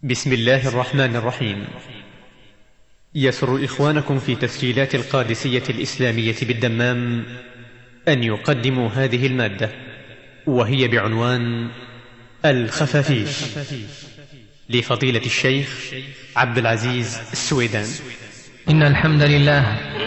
بسم الله الرحمن الرحيم. يسر إخوانكم في تسجيلات القادسية الإسلامية بالدمام أن يقدموا هذه المادة، وهي بعنوان الخفافيش لفضيلة الشيخ عبد العزيز السويدان. إن الحمد لله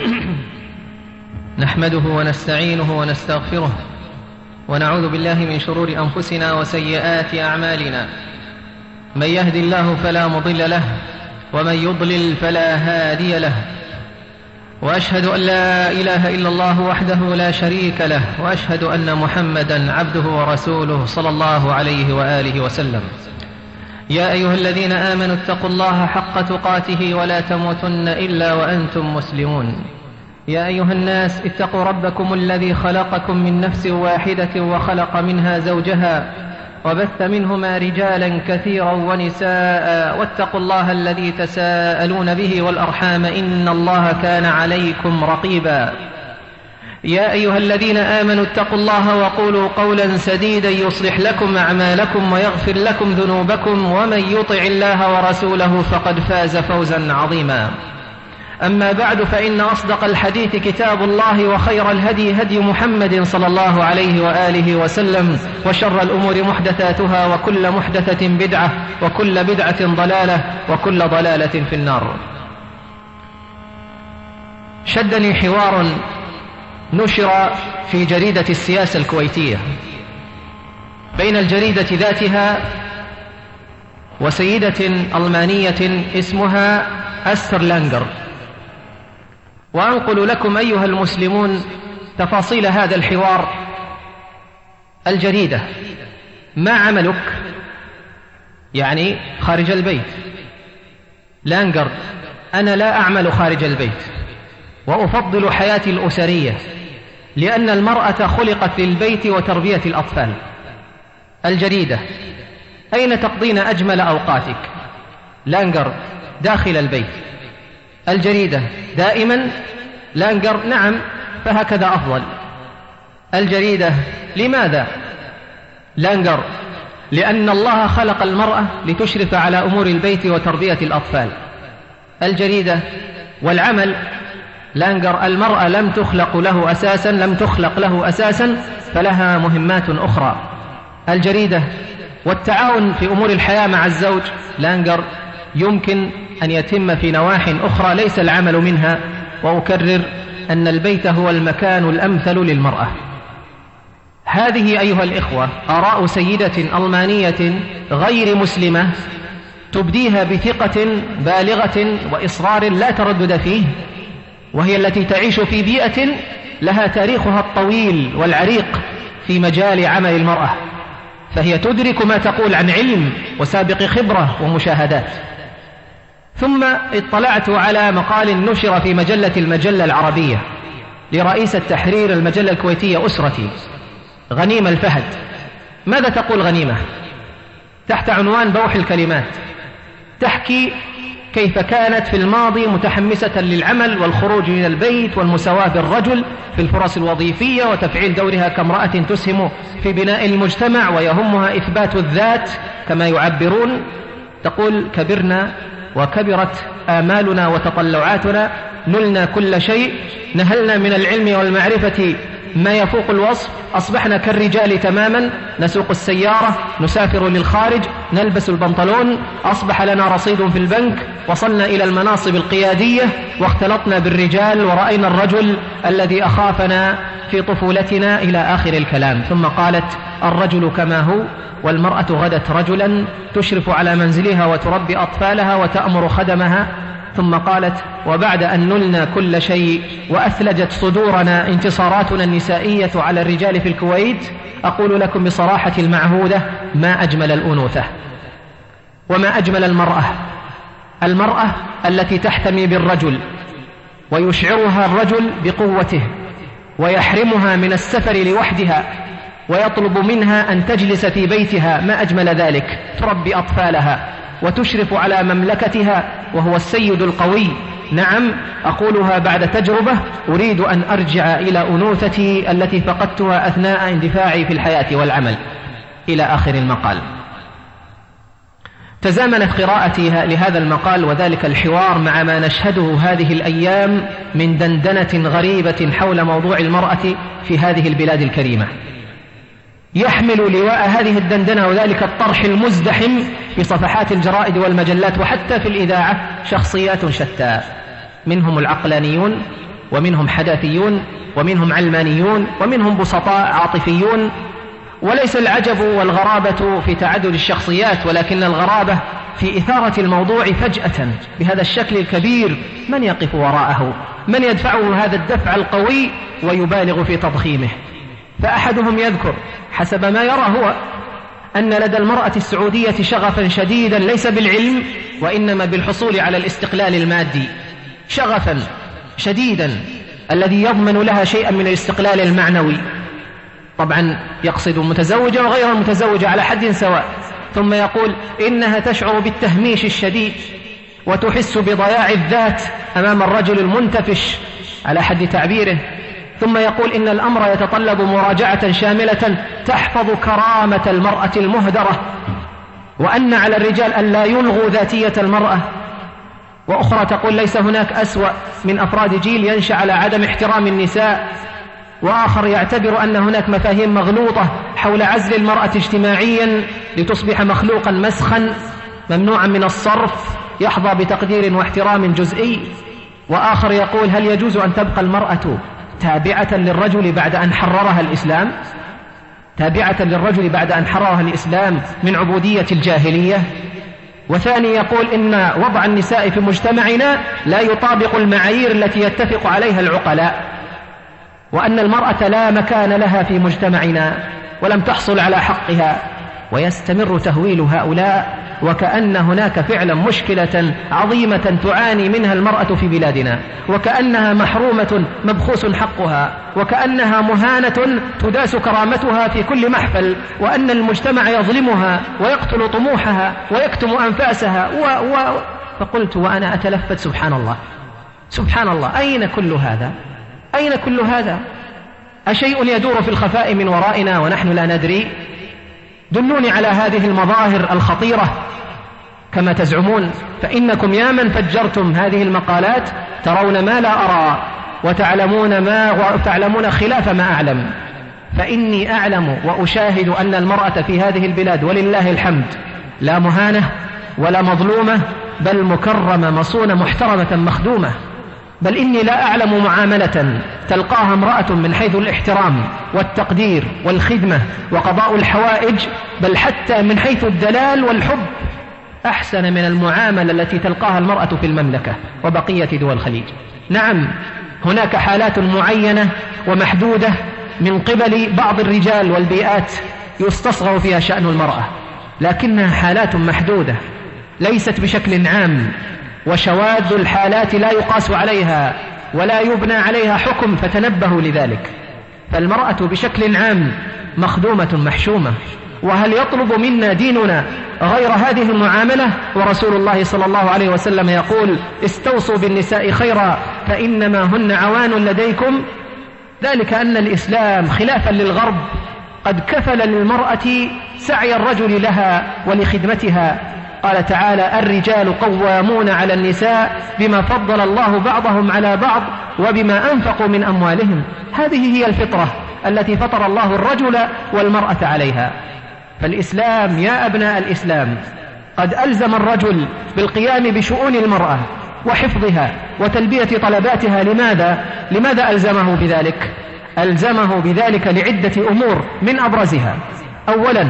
نحمده ونستعينه ونستغفره، ونعوذ بالله من شرور أنفسنا وسيئات أعمالنا. من يهد الله فلا مضل له، ومن يضلل فلا هادي له. وأشهد أن لا إله إلا الله وحده لا شريك له، وأشهد أن محمدا عبده ورسوله صلى الله عليه وآله وسلم. يا أيها الذين آمنوا اتقوا الله حق تقاته ولا تموتن إلا وأنتم مسلمون. يا أيها الناس اتقوا ربكم الذي خلقكم من نفس واحدة وخلق منها زوجها، وبث منهما رجالا كثيرا ونساء، واتقوا الله الذي تساءلون به والأرحام إن الله كان عليكم رقيبا. يا أيها الذين آمنوا اتقوا الله وقولوا قولا سديدا يصلح لكم أعمالكم ويغفر لكم ذنوبكم، ومن يطع الله ورسوله فقد فاز فوزا عظيما. أما بعد، فإن أصدق الحديث كتاب الله، وخير الهدي هدي محمد صلى الله عليه وآله وسلم، وشر الأمور محدثاتها، وكل محدثة بدعة، وكل بدعة ضلالة، وكل ضلالة في النار. شدني حوار نشر في جريدة السياسة الكويتية بين الجريدة ذاتها وسيدة ألمانية اسمها أستر لانجر، وأنقل لكم أيها المسلمون تفاصيل هذا الحوار. الجريدة: ما عملك؟ يعني خارج البيت. لانجر: أنا لا أعمل خارج البيت، وأفضل حياتي الأسرية، لأن المرأة خلقت للبيت وتربية الأطفال. الجريدة: أين تقضين أجمل أوقاتك؟ لانجر: داخل البيت. الجريدة: دائما؟ لانجر: نعم، فهكذا أفضل. الجريدة: لماذا؟ لانجر: لأن الله خلق المرأة لتشرف على أمور البيت وتربية الأطفال. الجريدة: والعمل؟ لانجر: المرأة لم تخلق له أساسا، فلها مهمات أخرى. الجريدة: والتعاون في أمور الحياة مع الزوج؟ لانجر: يمكن أن يتم في نواح أخرى ليس العمل منها، وأكرر أن البيت هو المكان الأمثل للمرأة. هذه أيها الإخوة آراء سيدة ألمانية غير مسلمة، تبديها بثقة بالغة وإصرار لا تردد فيه، وهي التي تعيش في بيئة لها تاريخها الطويل والعريق في مجال عمل المرأة، فهي تدرك ما تقول عن علم وسابق خبرة ومشاهدات. ثم اطلعت على مقال نشر في المجلة العربية لرئيس التحرير المجلة الكويتية أسرتي، غنيمة الفهد. ماذا تقول غنيمة؟ تحت عنوان بوح الكلمات، تحكي كيف كانت في الماضي متحمسة للعمل والخروج من البيت والمساواة بالرجل في الفرص الوظيفية وتفعيل دورها كامرأة تسهم في بناء المجتمع ويهمها إثبات الذات كما يعبرون. تقول: كبرنا وكبرت آمالنا وتطلعاتنا، نلنا كل شيء، نهلنا من العلم والمعرفة ما يفوق الوصف، أصبحنا كالرجال تماما، نسوق السيارة، نسافر للخارج، نلبس البنطلون، أصبح لنا رصيد في البنك، وصلنا إلى المناصب القيادية، واختلطنا بالرجال، ورأينا الرجل الذي أخافنا في طفولتنا، إلى آخر الكلام. ثم قالت: الرجل كما هو، والمرأة غدت رجلا، تشرف على منزلها وتربي أطفالها وتأمر خدمها. ثم قالت: وبعد أن نلنا كل شيء وأثلجت صدورنا انتصاراتنا النسائية على الرجال في الكويت، أقول لكم بصراحة المعهودة: ما أجمل الأنوثة وما أجمل المرأة التي تحتمي بالرجل ويشعرها الرجل بقوته، ويحرمها من السفر لوحدها، ويطلب منها أن تجلس في بيتها. ما أجمل ذلك، تربي أطفالها وتشرف على مملكتها، وهو السيد القوي. نعم، أقولها بعد تجربة، أريد أن أرجع إلى أنوثتي التي فقدتها أثناء اندفاعي في الحياة والعمل، إلى آخر المقال. تزامنت قراءتي لهذا المقال وذلك الحوار مع ما نشهده هذه الأيام من دندنة غريبة حول موضوع المرأة في هذه البلاد الكريمة. يحمل لواء هذه الدندنة وذلك الطرح المزدحم في صفحات الجرائد والمجلات وحتى في الإذاعة شخصيات شتى، منهم العقلانيون ومنهم حداثيون ومنهم علمانيون ومنهم بسطاء عاطفيون. وليس العجب والغرابة في تعدد الشخصيات، ولكن الغرابة في إثارة الموضوع فجأة بهذا الشكل الكبير. من يقف وراءه؟ من يدفعه هذا الدفع القوي ويبالغ في تضخيمه؟ فأحدهم يذكر حسب ما يرى هو أن لدى المرأة السعودية شغفا شديدا ليس بالعلم وإنما بالحصول على الاستقلال المادي، شغفا شديدا الذي يضمن لها شيئا من الاستقلال المعنوي. طبعا يقصد المتزوجة وغير المتزوجة على حد سواء. ثم يقول إنها تشعر بالتهميش الشديد وتحس بضياع الذات أمام الرجل المنتفش على حد تعبيره. ثم يقول إن الأمر يتطلب مراجعة شاملة تحفظ كرامة المرأة المهدرة، وأن على الرجال أن لا يلغوا ذاتية المرأة. وأخرى تقول ليس هناك أسوأ من أفراد جيل ينشأ على عدم احترام النساء. وآخر يعتبر أن هناك مفاهيم مغلوطة حول عزل المرأة اجتماعيا لتصبح مخلوقا مسخا ممنوعا من الصرف يحظى بتقدير واحترام جزئي. وآخر يقول هل يجوز أن تبقى المرأة تابعة للرجل بعد أن حررها الإسلام؟ تابعة للرجل بعد أن حررها الإسلام من عبودية الجاهلية. وثاني يقول إن وضع النساء في مجتمعنا لا يطابق المعايير التي يتفق عليها العقلاء، وأن المرأة لا مكان لها في مجتمعنا ولم تحصل على حقها. ويستمر تهويل هؤلاء وكأن هناك فعلا مشكلة عظيمة تعاني منها المرأة في بلادنا، وكأنها محرومة مبخوس حقها، وكأنها مهانة تداس كرامتها في كل محفل، وأن المجتمع يظلمها ويقتل طموحها ويكتم أنفاسها فقلت وأنا أتلفت سبحان الله سبحان الله، أين كل هذا؟ أين كل هذا؟ أشيء يدور في الخفاء من ورائنا ونحن لا ندري؟ دلوني على هذه المظاهر الخطيرة كما تزعمون، فإنكم يا من فجرتم هذه المقالات ترون ما لا أرى وتعلمون خلاف ما أعلم. فإني أعلم وأشاهد أن المرأة في هذه البلاد ولله الحمد لا مهانة ولا مظلومة، بل مكرمة مصونة محترمة مخدومة. بل إني لا أعلم معاملة تلقاها امرأة من حيث الاحترام والتقدير والخدمة وقضاء الحوائج، بل حتى من حيث الدلال والحب، أحسن من المعاملة التي تلقاها المرأة في المملكة وبقية دول الخليج. نعم هناك حالات معينة ومحدودة من قبل بعض الرجال والبيئات يستصغر فيها شأن المرأة، لكنها حالات محدودة ليست بشكل عام، وشواذ الحالات لا يقاس عليها ولا يبنى عليها حكم، فتنبهوا لذلك. فالمرأة بشكل عام مخدومة محشومة. وهل يطلب منا ديننا غير هذه المعاملة؟ ورسول الله صلى الله عليه وسلم يقول استوصوا بالنساء خيرا فإنما هن عوان لديكم. ذلك أن الإسلام خلافا للغرب قد كفل للمرأة سعي الرجل لها ولخدمتها. قال تعالى الرجال قوامون على النساء بما فضل الله بعضهم على بعض وبما أنفقوا من أموالهم. هذه هي الفطرة التي فطر الله الرجل والمرأة عليها. فالإسلام يا أبناء الإسلام قد ألزم الرجل بالقيام بشؤون المرأة وحفظها وتلبية طلباتها. لماذا ألزمه بذلك؟ ألزمه بذلك لعدة أمور، من أبرزها أولا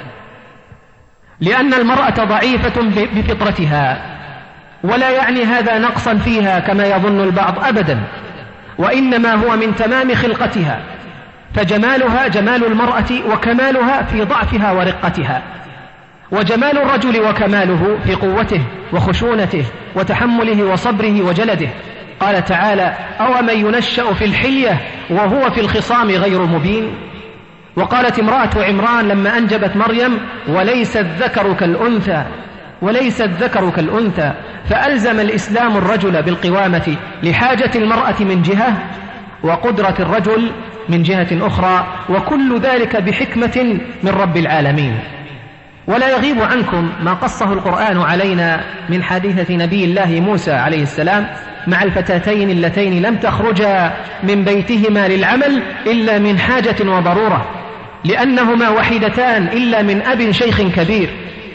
لأن المرأة ضعيفة بفطرتها، ولا يعني هذا نقصا فيها كما يظن البعض أبدا، وإنما هو من تمام خلقتها، فجمالها جمال المرأة وكمالها في ضعفها ورقتها، وجمال الرجل وكماله في قوته وخشونته وتحمله وصبره وجلده. قال تعالى أومن ينشأ في الحلية وهو في الخصام غير مبين. وقالت امرأة عمران لما أنجبت مريم وليس الذكر كالأنثى، وليس الذكر كالأنثى. فألزم الإسلام الرجل بالقوامة لحاجة المرأة من جهة وقدرة الرجل من جهة أخرى، وكل ذلك بحكمة من رب العالمين. ولا يغيب عنكم ما قصه القرآن علينا من حادثة نبي الله موسى عليه السلام مع الفتاتين اللتين لم تخرجا من بيتهما للعمل إلا من حاجة وضرورة، لأنهما وحيدتان إلا من أب شيخ كبير.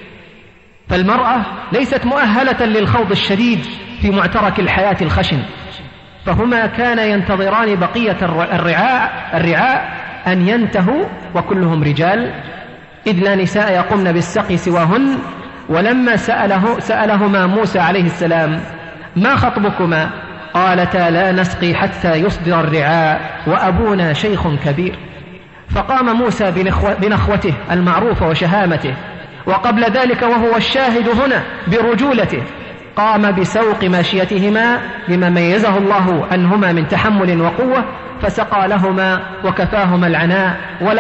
فالمرأة ليست مؤهلة للخوض الشديد في معترك الحياة الخشن، فهما كان ينتظران بقية الرعاء أن ينتهوا وكلهم رجال، إذ لا نساء يقمن بالسقي سواهن. ولما سألهما موسى عليه السلام ما خطبكما قالتا لا نسقي حتى يصدر الرعاء وأبونا شيخ كبير. فقام موسى بنخوته المعروفة وشهامته، وقبل ذلك وهو الشاهد هنا برجولته قام بسوق ماشيتهما بما ميزه الله عنهما من تحمل وقوة، فسقى لهما وكفاهما العناء،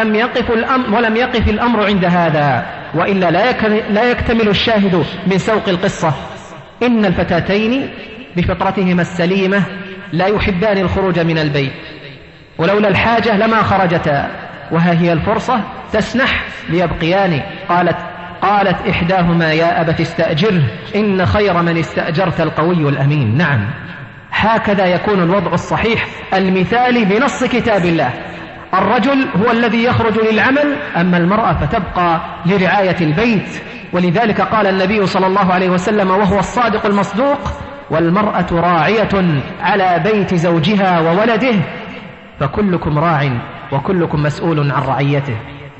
ولم يقف الأمر عند هذا، وإلا لا يكتمل الشاهد من سوق القصة. إن الفتاتين بفطرتهما السليمة لا يحبان الخروج من البيت، ولولا الحاجة لما خرجتا، وها هي الفرصة تسنح ليبقيان. قالت إحداهما يا أبت استأجره إن خير من استأجرت القوي الأمين. نعم، هكذا يكون الوضع الصحيح المثالي بنص كتاب الله. الرجل هو الذي يخرج للعمل، أما المرأة فتبقى لرعاية البيت. ولذلك قال النبي صلى الله عليه وسلم وهو الصادق المصدوق: والمرأة راعية على بيت زوجها وولده، فكلكم راع وكلكم مسؤول عن رعيته.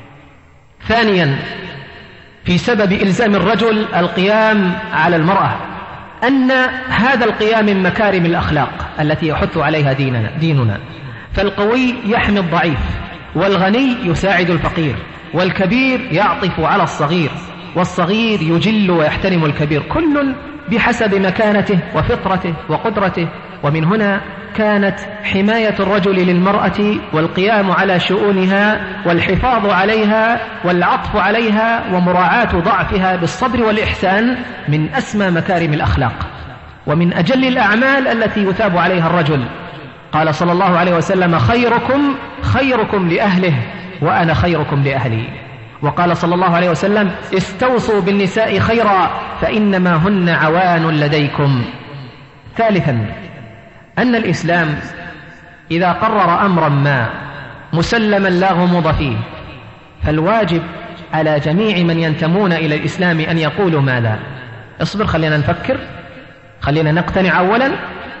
ثانيا، في سبب إلزام الرجل القيام على المرأة، أن هذا القيام من مكارم الأخلاق التي يحث عليها ديننا. فالقوي يحمي الضعيف، والغني يساعد الفقير، والكبير يعطف على الصغير، والصغير يجل ويحترم الكبير، كل بحسب مكانته وفطرته وقدرته. ومن هنا كانت حماية الرجل للمرأة والقيام على شؤونها والحفاظ عليها والعطف عليها ومراعاة ضعفها بالصبر والإحسان من أسمى مكارم الأخلاق ومن أجل الأعمال التي يثاب عليها الرجل. قال صلى الله عليه وسلم: خيركم لأهله وأنا خيركم لأهلي. وقال صلى الله عليه وسلم: استوصوا بالنساء خيرا فإنما هن عوان لديكم. ثالثا، أن الإسلام إذا قرر أمرا ما مسلما لا غموض فيه، فالواجب على جميع من ينتمون إلى الإسلام أن يقولوا ماذا؟ اصبر، خلينا نفكر، خلينا نقتنع أولا.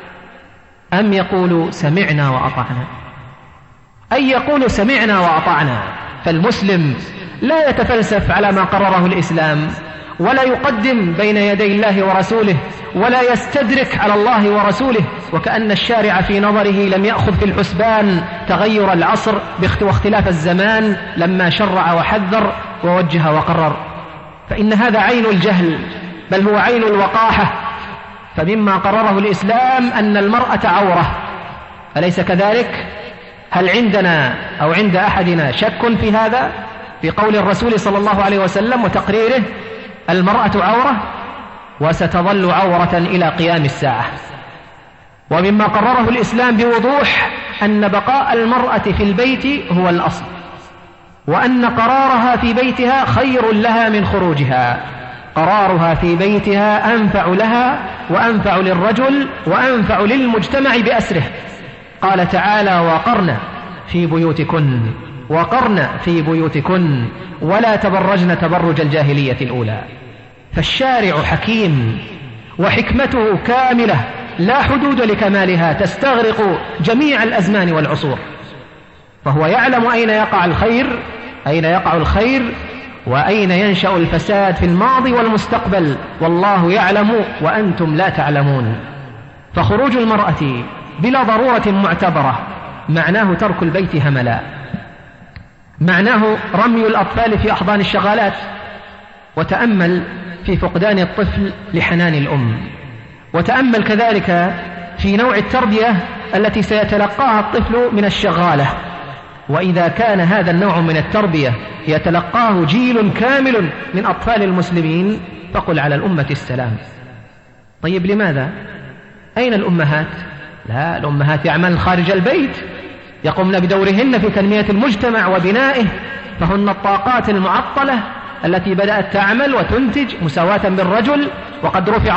أم يقولوا سمعنا وأطعنا؟ أي يقولوا سمعنا وأطعنا. فالمسلم لا يتفلسف على ما قرره الإسلام، ولا يقدم بين يدي الله ورسوله، ولا يستدرك على الله ورسوله، وكأن الشارع في نظره لم يأخذ في الحسبان تغير العصر واختلاف الزمان لما شرع وحذر ووجه وقرر. فإن هذا عين الجهل، بل هو عين الوقاحة. فمما قرره الإسلام أن المرأة عورة، أليس كذلك؟ هل عندنا أو عند أحدنا شك في هذا؟ في قول الرسول صلى الله عليه وسلم وتقريره: المرأة عورة وستظل عورة إلى قيام الساعة. ومما قرره الإسلام بوضوح أن بقاء المرأة في البيت هو الأصل، وأن قرارها في بيتها خير لها من خروجها. قرارها في بيتها أنفع لها وأنفع للرجل وأنفع للمجتمع بأسره. قال تعالى: وقرن في بيوتكن ولا تبرجن تبرج الجاهلية الأولى. فالشارع حكيم وحكمته كاملة لا حدود لكمالها، تستغرق جميع الأزمان والعصور، فهو يعلم أين يقع الخير وأين ينشأ الفساد في الماضي والمستقبل، والله يعلم وأنتم لا تعلمون. فخروج المرأة بلا ضرورة معتبرة معناه ترك البيت هملا، معناه رمي الأطفال في أحضان الشغالات. وتأمل في فقدان الطفل لحنان الأم، وتأمل كذلك في نوع التربية التي سيتلقاها الطفل من الشغالة. وإذا كان هذا النوع من التربية يتلقاه جيل كامل من أطفال المسلمين، فقل على الأمة السلام. طيب لماذا؟ أين الأمهات؟ لا، الأمهات يعملن خارج البيت، يقومن بدورهن في تنمية المجتمع وبنائه، فهن الطاقات المعطلة التي بدأت تعمل وتنتج مساواة بالرجل، وقد رفع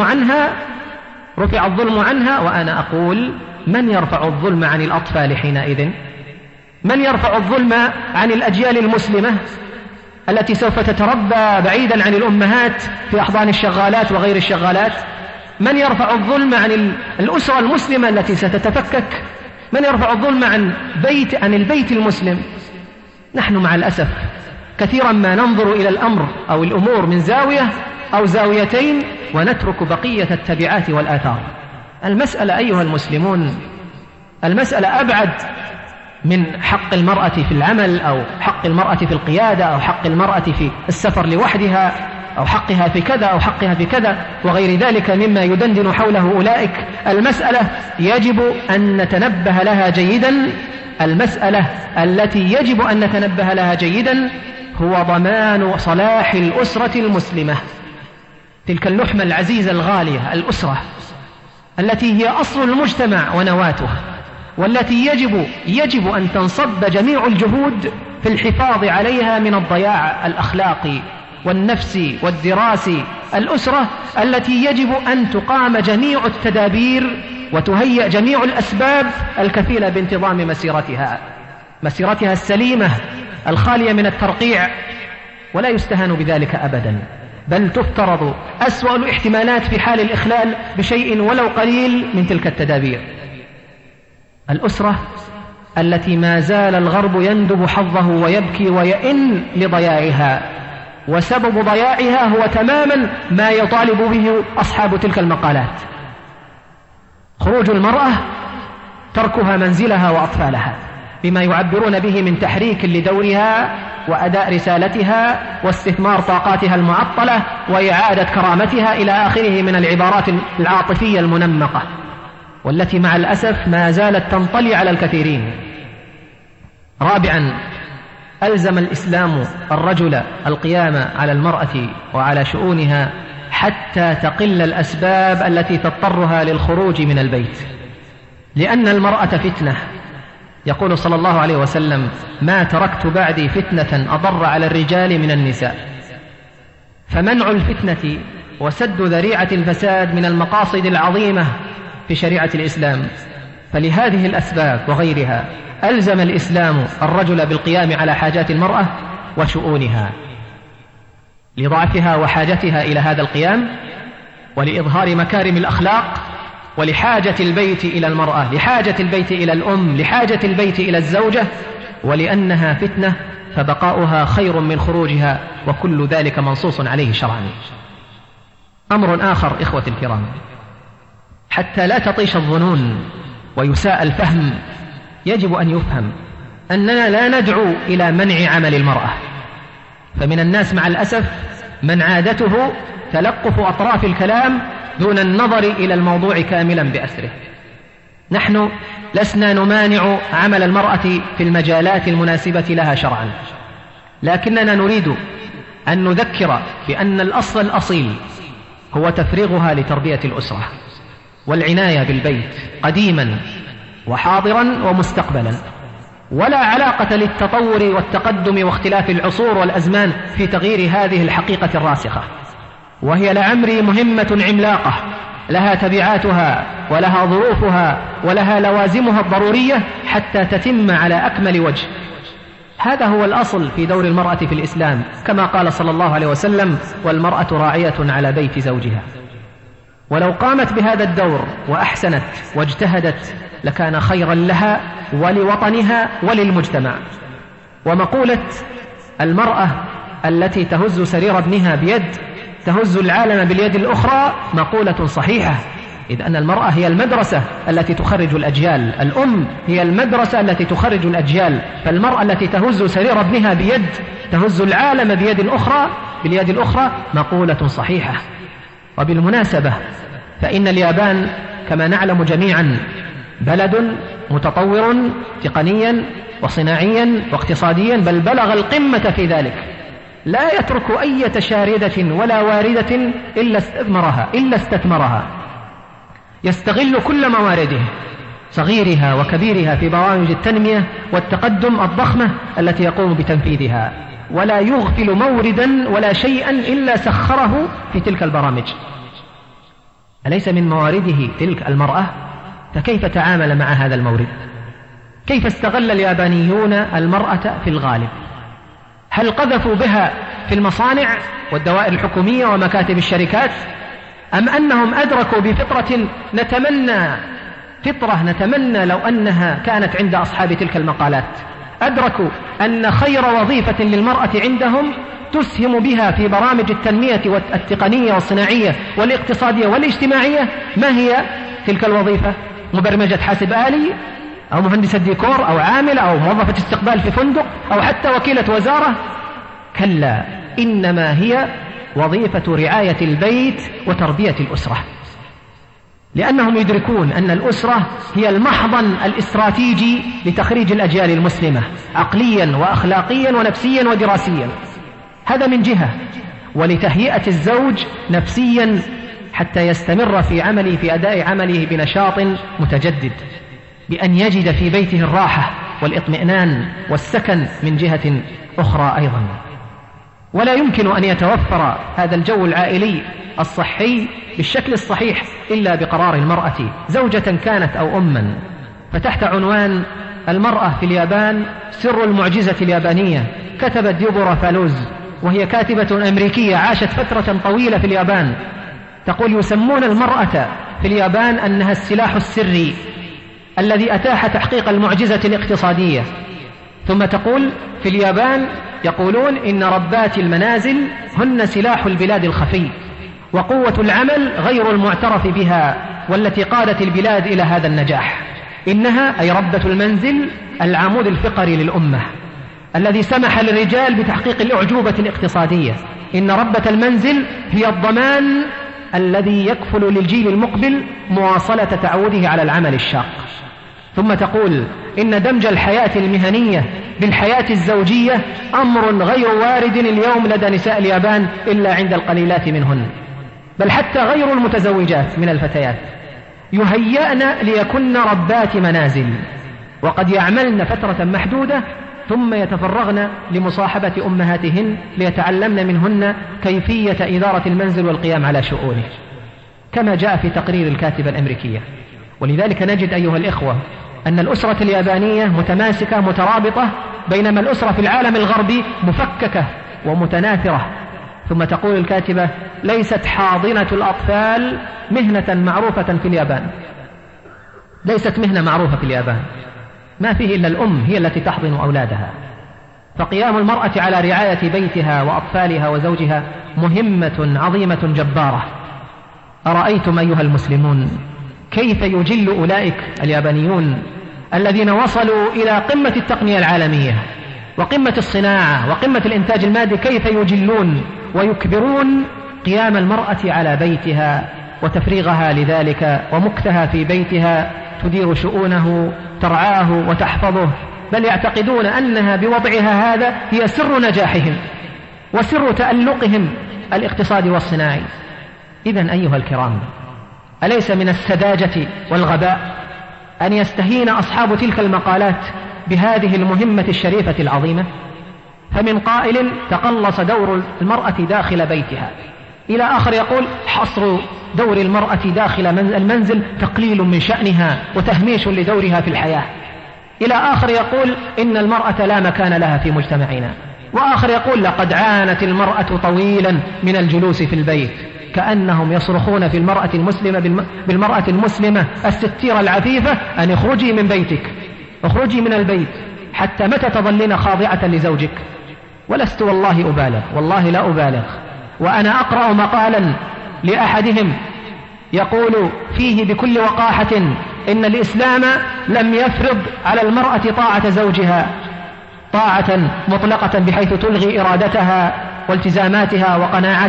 الظلم عنها. وأنا أقول: من يرفع الظلم عن الأطفال حينئذ؟ من يرفع الظلم عن الأجيال المسلمة التي سوف تتربى بعيدا عن الأمهات في أحضان الشغالات وغير الشغالات؟ من يرفع الظلم عن الأسرة المسلمة التي ستتفكك؟ من يرفع الظلم عن البيت المسلم؟ نحن مع الأسف كثيرا ما ننظر إلى الأمر أو الأمور من زاوية أو زاويتين ونترك بقية التبعات والآثار. المسألة أيها المسلمون، المسألة أبعد من حق المرأة في العمل أو حق المرأة في القيادة أو حق المرأة في السفر لوحدها أو حقها في كذا أو حقها في كذا وغير ذلك مما يدندن حوله أولئك. المسألة يجب أن نتنبه لها جيدا. المسألة التي يجب أن نتنبه لها جيدا هو ضمان صلاح الأسرة المسلمة، تلك اللحمة العزيزة الغالية، الأسرة التي هي أصل المجتمع ونواته، والتي يجب أن تنصب جميع الجهود في الحفاظ عليها من الضياع الأخلاقي والنفسي والدراسي. الأسرة التي يجب أن تقام جميع التدابير وتهيأ جميع الأسباب الكفيلة بانتظام مسيرتها السليمة الخالية من الترقيع، ولا يستهان بذلك أبدا، بل تفترض أسوأ الاحتمالات في حال الإخلال بشيء ولو قليل من تلك التدابير. الأسرة التي ما زال الغرب يندب حظه ويبكي ويئن لضياعها، وسبب ضياعها هو تماما ما يطالب به أصحاب تلك المقالات: خروج المرأة، تركها منزلها وأطفالها، بما يعبرون به من تحريك لدورها وأداء رسالتها واستثمار طاقاتها المعطلة وإعادة كرامتها إلى آخره من العبارات العاطفية المنمقة، والتي مع الأسف ما زالت تنطلي على الكثيرين. رابعا، ألزم الإسلام الرجل القيام على المرأة وعلى شؤونها حتى تقل الأسباب التي تضطرها للخروج من البيت، لأن المرأة فتنة. يقول صلى الله عليه وسلم: ما تركت بعدي فتنة أضر على الرجال من النساء. فمنع الفتنة وسد ذريعة الفساد من المقاصد العظيمة في شريعة الإسلام، فلهذه الأسباب وغيرها ألزم الإسلام الرجل بالقيام على حاجات المرأة وشؤونها، لضعفها وحاجتها إلى هذا القيام، ولإظهار مكارم الأخلاق، ولحاجة البيت إلى المرأة، لحاجة البيت إلى الأم، لحاجة البيت إلى الزوجة، ولأنها فتنة فبقاؤها خير من خروجها، وكل ذلك منصوص عليه شرعا. أمر آخر إخوة الكرام، حتى لا تطيش الظنون ويساء الفهم، يجب أن يفهم أننا لا ندعو إلى منع عمل المرأة. فمن الناس مع الأسف من عادته تلقف أطراف الكلام دون النظر إلى الموضوع كاملا بأسره. نحن لسنا نمانع عمل المرأة في المجالات المناسبة لها شرعا، لكننا نريد أن نذكر بأن الأصل الأصيل هو تفريغها لتربية الأسرة والعناية بالبيت قديما وحاضرا ومستقبلا، ولا علاقة للتطور والتقدم واختلاف العصور والأزمان في تغيير هذه الحقيقة الراسخة، وهي لعمري مهمة عملاقة لها تبعاتها ولها ظروفها ولها لوازمها الضرورية حتى تتم على أكمل وجه. هذا هو الأصل في دور المرأة في الإسلام، كما قال صلى الله عليه وسلم: والمرأة راعية على بيت زوجها. ولو قامت بهذا الدور وأحسنت واجتهدت لكان خيرا لها ولوطنها وللمجتمع. ومقولة المرأة التي تهز سرير ابنها بيد تهز العالم باليد الأخرى مقولة صحيحة، إذ أن المرأة هي المدرسة التي تخرج الأجيال، الأم هي المدرسة التي تخرج الأجيال، فالمرأة التي تهز سرير ابنها بيد تهز العالم باليد الأخرى مقولة صحيحة. وبالمناسبة فإن اليابان كما نعلم جميعا بلد متطور تقنيا وصناعيا واقتصاديا، بل بلغ القمة في ذلك، لا يترك أي شاردة ولا واردة إلا استثمرها، يستغل كل موارده صغيرها وكبيرها في برامج التنمية والتقدم الضخمة التي يقوم بتنفيذها. ولا يغفل موردا ولا شيئا إلا سخره في تلك البرامج. أليس من موارده تلك المرأة؟ فكيف تعامل مع هذا المورد؟ كيف استغل اليابانيون المرأة في الغالب؟ هل قذفوا بها في المصانع والدوائر الحكومية ومكاتب الشركات، أم أنهم أدركوا بفطرة نتمنى لو أنها كانت عند أصحاب تلك المقالات، أدركوا أن خير وظيفة للمرأة عندهم تسهم بها في برامج التنمية والتقنية والصناعية والاقتصادية والاجتماعية؟ ما هي تلك الوظيفة؟ مبرمجة حاسب آلي، أو مهندسة ديكور، أو عامل، أو موظفة استقبال في فندق، أو حتى وكيلة وزارة؟ كلا، إنما هي وظيفة رعاية البيت وتربية الأسرة، لأنهم يدركون أن الأسرة هي المحضن الاستراتيجي لتخريج الأجيال المسلمة عقليا وأخلاقيا ونفسيا ودراسيا. هذا من جهة، ولتهيئة الزوج نفسيا حتى يستمر في أداء عمله بنشاط متجدد، بأن يجد في بيته الراحة والإطمئنان والسكن من جهة أخرى أيضا. ولا يمكن أن يتوفر هذا الجو العائلي الصحي بالشكل الصحيح إلا بقرار المرأة، زوجة كانت أو أما. فتحت عنوان المرأة في اليابان سر المعجزة اليابانية، كتبت ديبورا فالوز، وهي كاتبة أمريكية عاشت فترة طويلة في اليابان، تقول: يسمون المرأة في اليابان أنها السلاح السري الذي أتاح تحقيق المعجزة الاقتصادية. ثم تقول: في اليابان يقولون إن ربات المنازل هن سلاح البلاد الخفي، وقوة العمل غير المعترف بها، والتي قادت البلاد إلى هذا النجاح. إنها، أي ربة المنزل، العمود الفقري للأمة الذي سمح للرجال بتحقيق الأعجوبة الاقتصادية. إن ربة المنزل هي الضمان الذي يكفل للجيل المقبل مواصلة تعوده على العمل الشاق. ثم تقول: إن دمج الحياة المهنية بالحياة الزوجية أمر غير وارد اليوم لدى نساء اليابان إلا عند القليلات منهن، بل حتى غير المتزوجات من الفتيات يهيأن ليكن ربات منازل، وقد يعملن فترة محدودة ثم يتفرغن لمصاحبة أمهاتهن ليتعلمن منهن كيفية إدارة المنزل والقيام على شؤونه، كما جاء في تقرير الكاتبة الأمريكية. ولذلك نجد أيها الإخوة أن الأسرة اليابانية متماسكة مترابطة، بينما الأسرة في العالم الغربي مفككة ومتناثرة. ثم تقول الكاتبة: ليست حاضنة الأطفال مهنة معروفة في اليابان، ليست مهنة معروفة في اليابان، ما فيه إلا الأم هي التي تحضن أولادها. فقيام المرأة على رعاية بيتها وأطفالها وزوجها مهمة عظيمة جبارة. أرأيتم أيها المسلمون كيف يجل أولئك اليابانيون الذين وصلوا إلى قمة التقنية العالمية وقمة الصناعة وقمة الإنتاج المادي، كيف يجلون ويكبرون قيام المرأة على بيتها وتفريغها لذلك، ومكثها في بيتها تدير شؤونه، ترعاه وتحفظه، بل يعتقدون أنها بوضعها هذا هي سر نجاحهم وسر تألقهم الاقتصادي والصناعي. إذن أيها الكرام، أليس من السذاجة والغباء أن يستهين أصحاب تلك المقالات بهذه المهمة الشريفة العظيمة؟ فمن قائل تقلص دور المرأة داخل بيتها، إلى آخر يقول حصر دور المرأة داخل المنزل تقليل من شأنها وتهميش لدورها في الحياة، إلى آخر يقول إن المرأة لا مكان لها في مجتمعنا، وآخر يقول لقد عانت المرأة طويلا من الجلوس في البيت، كأنهم يصرخون في بالمرأة المسلمة الستيرة العفيفة أن اخرجي من بيتك، اخرجي من البيت، حتى متى تظلين خاضعة لزوجك؟ ولست والله أبالغ، والله لا أبالغ، وأنا أقرأ مقالا لأحدهم يقول فيه بكل وقاحة إن الإسلام لم يفرض على المرأة طاعة زوجها طاعة مطلقة بحيث تلغي إرادتها والتزاماتها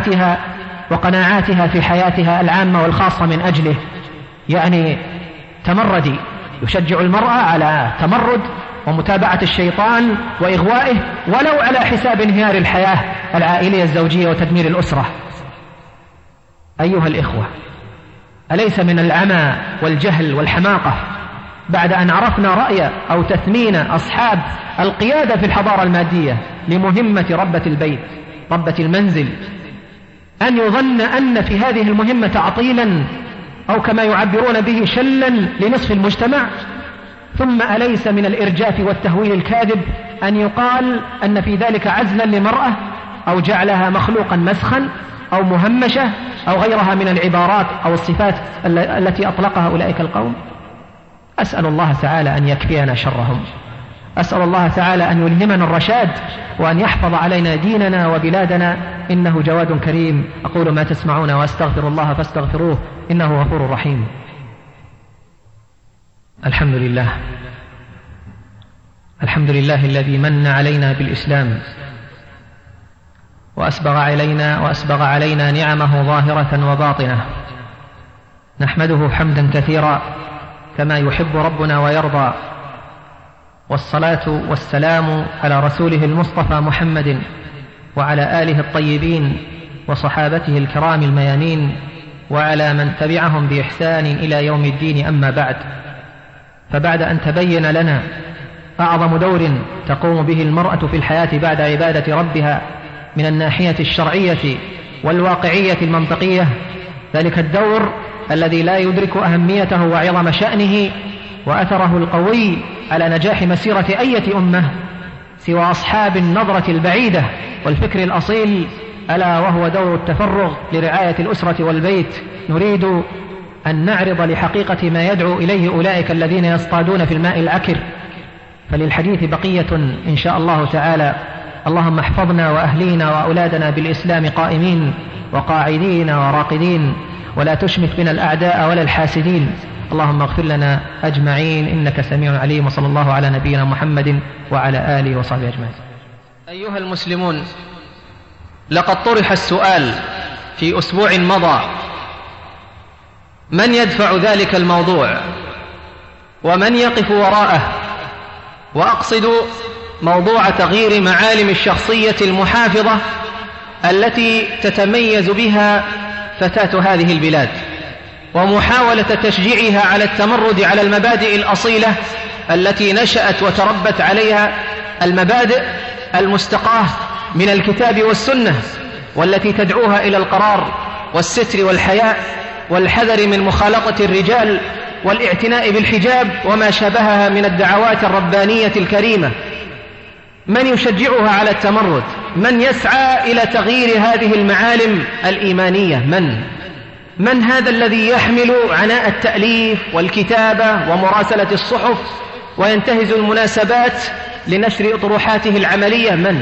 وقناعاتها في حياتها العامة والخاصة من أجله، يعني تمردي، يشجع المرأة على تمرد ومتابعة الشيطان وإغوائه ولو على حساب انهيار الحياة العائلية الزوجية وتدمير الأسرة. أيها الإخوة، أليس من العمى والجهل والحماقة بعد أن عرفنا رأي أو تثمين أصحاب القيادة في الحضارة المادية لمهمة ربة البيت ربة المنزل، أن يظن أن في هذه المهمة تعطيلا أو كما يعبرون به شلا لنصف المجتمع؟ ثم أليس من الإرجاف والتهويل الكاذب أن يقال أن في ذلك عزلا لمرأة أو جعلها مخلوقا مسخا أو مهمشة أو غيرها من العبارات أو الصفات التي أطلقها أولئك القوم؟ أسأل الله تعالى أن يكفينا شرهم، أسأل الله تعالى أن يلهمنا الرشاد وأن يحفظ علينا ديننا وبلادنا، إنه جواد كريم. أقول ما تسمعون وأستغفر الله فاستغفروه إنه غفور رحيم. الحمد لله، الحمد لله الذي من علينا بالإسلام وأسبغ علينا نعمه ظاهرة وباطنة، نحمده حمدا كثيرا كما يحب ربنا ويرضى، والصلاة والسلام على رسوله المصطفى محمد وعلى آله الطيبين وصحابته الكرام الميامين وعلى من تبعهم بإحسان إلى يوم الدين. أما بعد، فبعد أن تبين لنا أعظم دور تقوم به المرأة في الحياة بعد عبادة ربها من الناحية الشرعية والواقعية المنطقية، ذلك الدور الذي لا يدرك أهميته وعظم شأنه وأثره القوي على نجاح مسيرة أية أمة سوى أصحاب النظرة البعيدة والفكر الأصيل، ألا وهو دور التفرغ لرعاية الأسرة والبيت. نريد أن نعرض لحقيقة ما يدعو إليه أولئك الذين يصطادون في الماء العكر، فللحديث بقية إن شاء الله تعالى. اللهم احفظنا وأهلينا وأولادنا بالإسلام قائمين وقاعدين وراقدين، ولا تشمت بنا الأعداء ولا الحاسدين. اللهم اغفر لنا أجمعين إنك سميع عليم، وصلى الله على نبينا محمد وعلى آله وصحبه أجمعين. أيها المسلمون، لقد طرح السؤال في أسبوع مضى: من يدفع ذلك الموضوع ومن يقف وراءه؟ وأقصد موضوع تغيير معالم الشخصية المحافظة التي تتميز بها فتاة هذه البلاد، ومحاولة تشجيعها على التمرد على المبادئ الأصيلة التي نشأت وتربت عليها، المبادئ المستقاة من الكتاب والسنة، والتي تدعوها إلى القرار والستر والحياء والحذر من مخالطة الرجال والاعتناء بالحجاب وما شابهها من الدعوات الربانية الكريمة. من يشجعها على التمرد؟ من يسعى إلى تغيير هذه المعالم الإيمانية؟ من هذا الذي يحمل عناء التأليف والكتابة ومراسلة الصحف وينتهز المناسبات لنشر أطروحاته العملية؟ من؟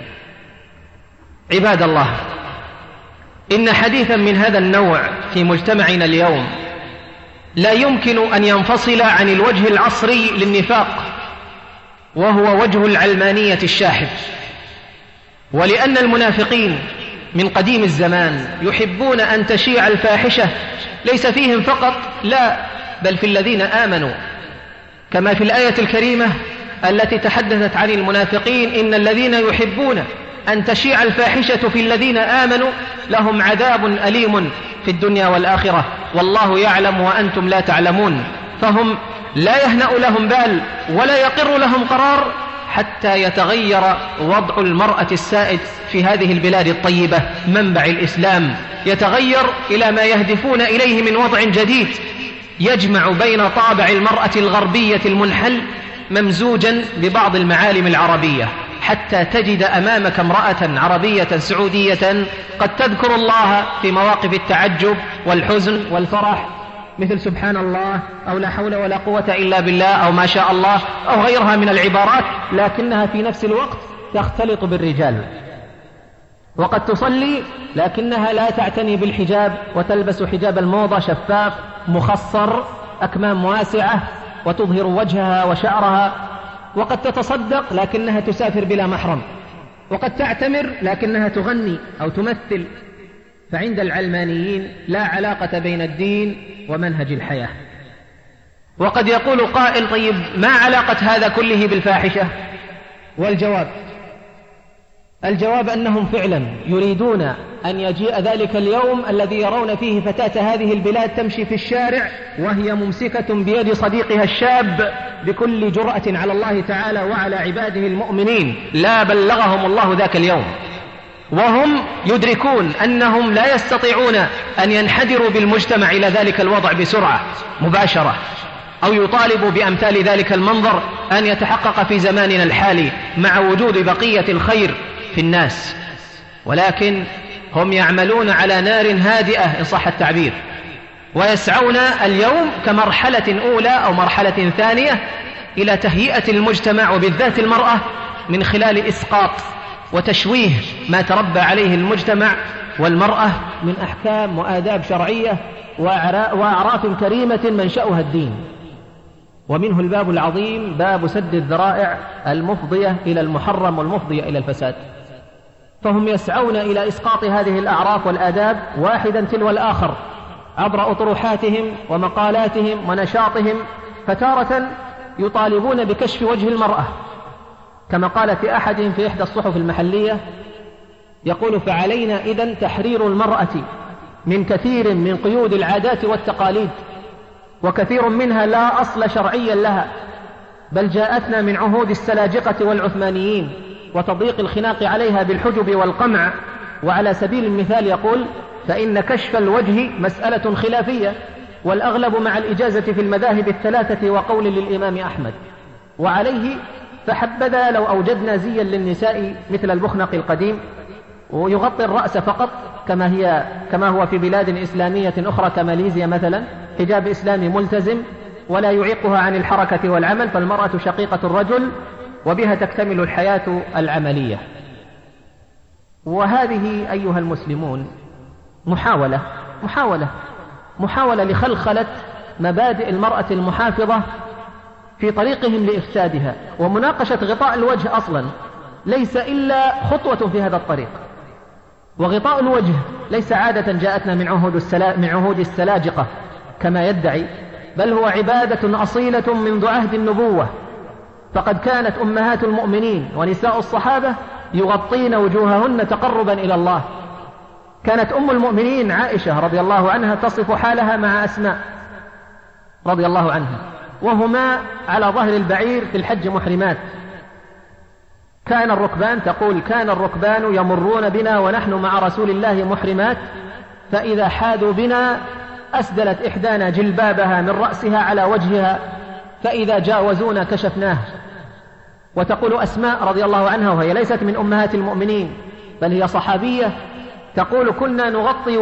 عباد الله، إن حديثا من هذا النوع في مجتمعنا اليوم لا يمكن أن ينفصل عن الوجه العصري للنفاق، وهو وجه العلمانية الشاحب. ولأن المنافقين من قديم الزمان يحبون أن تشيع الفاحشة ليس فيهم فقط، لا، بل في الذين آمنوا، كما في الآية الكريمة التي تحدثت عن المنافقين: إن الذين يحبون أن تشيع الفاحشة في الذين آمنوا لهم عذاب أليم في الدنيا والآخرة والله يعلم وأنتم لا تعلمون. فهم لا يهنأ لهم بال ولا يقر لهم قرار حتى يتغير وضع المرأة السائد في هذه البلاد الطيبة منبع الإسلام، يتغير إلى ما يهدفون إليه من وضع جديد يجمع بين طابع المرأة الغربية المنحل ممزوجا ببعض المعالم العربية، حتى تجد أمامك امرأة عربية سعودية قد تذكر الله في مواقف التعجب والحزن والفرح، مثل سبحان الله أو لا حول ولا قوة إلا بالله أو ما شاء الله أو غيرها من العبارات، لكنها في نفس الوقت تختلط بالرجال. وقد تصلي لكنها لا تعتني بالحجاب وتلبس حجاب الموضة شفاف مخصر أكمام واسعة وتظهر وجهها وشعرها. وقد تتصدق لكنها تسافر بلا محرم، وقد تعتمر لكنها تغني أو تمثل. فعند العلمانيين لا علاقة بين الدين ومنهج الحياة. وقد يقول قائل: طيب ما علاقة هذا كله بالفاحشة؟ والجواب: الجواب أنهم فعلا يريدون أن يجيء ذلك اليوم الذي يرون فيه فتاة هذه البلاد تمشي في الشارع وهي ممسكة بيد صديقها الشاب بكل جرأة على الله تعالى وعلى عباده المؤمنين. لا بلغهم الله ذاك اليوم وهم يدركون أنهم لا يستطيعون أن ينحدروا بالمجتمع إلى ذلك الوضع بسرعة مباشرة أو يطالبوا بأمثال ذلك المنظر أن يتحقق في زماننا الحالي مع وجود بقية الخير في الناس، ولكن هم يعملون على نار هادئة إن صح التعبير، ويسعون اليوم كمرحلة أولى أو مرحلة ثانية إلى تهيئة المجتمع وبالذات المرأة من خلال إسقاط وتشويه ما تربى عليه المجتمع والمرأة من أحكام وآداب شرعية وأعراف كريمة منشأها الدين. ومنه الباب العظيم باب سد الذرائع المفضية إلى المحرم والمفضية إلى الفساد، فهم يسعون إلى إسقاط هذه الأعراف والآداب واحدا تلو الآخر عبر أطروحاتهم ومقالاتهم ونشاطهم، فتارة يطالبون بكشف وجه المرأة كما قال في أحدهم في إحدى الصحف المحلية، يقول: فعلينا إذن تحرير المرأة من كثير من قيود العادات والتقاليد، وكثير منها لا أصل شرعيا لها، بل جاءتنا من عهود السلاجقة والعثمانيين وتضييق الخناق عليها بالحجب والقمع. وعلى سبيل المثال يقول: فإن كشف الوجه مسألة خلافية، والأغلب مع الإجازة في المذاهب الثلاثة وقول للإمام أحمد. وعليه فحبذا لو أوجدنا زيا للنساء مثل البخنق القديم ويغطي الرأس فقط كما هو في بلاد إسلامية أخرى كماليزيا مثلا، حجاب إسلامي ملتزم ولا يعيقها عن الحركة والعمل، فالمرأة شقيقة الرجل وبها تكتمل الحياة العملية. وهذه أيها المسلمون محاولة لخلخلة مبادئ المرأة المحافظة في طريقهم لإفسادها، ومناقشة غطاء الوجه أصلا ليس إلا خطوة في هذا الطريق. وغطاء الوجه ليس عادة جاءتنا من عهود السلاجقة كما يدعي، بل هو عبادة أصيلة منذ عهد النبوة، فقد كانت أمهات المؤمنين ونساء الصحابة يغطين وجوههن تقربا إلى الله. كانت أم المؤمنين عائشة رضي الله عنها تصف حالها مع أسماء رضي الله عنها وهما على ظهر البعير في الحج محرمات. كان الركبان يمرون بنا ونحن مع رسول الله محرمات، فإذا حادوا بنا أسدلت إحدانا جلبابها من رأسها على وجهها، فإذا جاوزونا كشفناه. وتقول أسماء رضي الله عنها وهي ليست من أمهات المؤمنين بل هي صحابية، تقول: كنا نغطي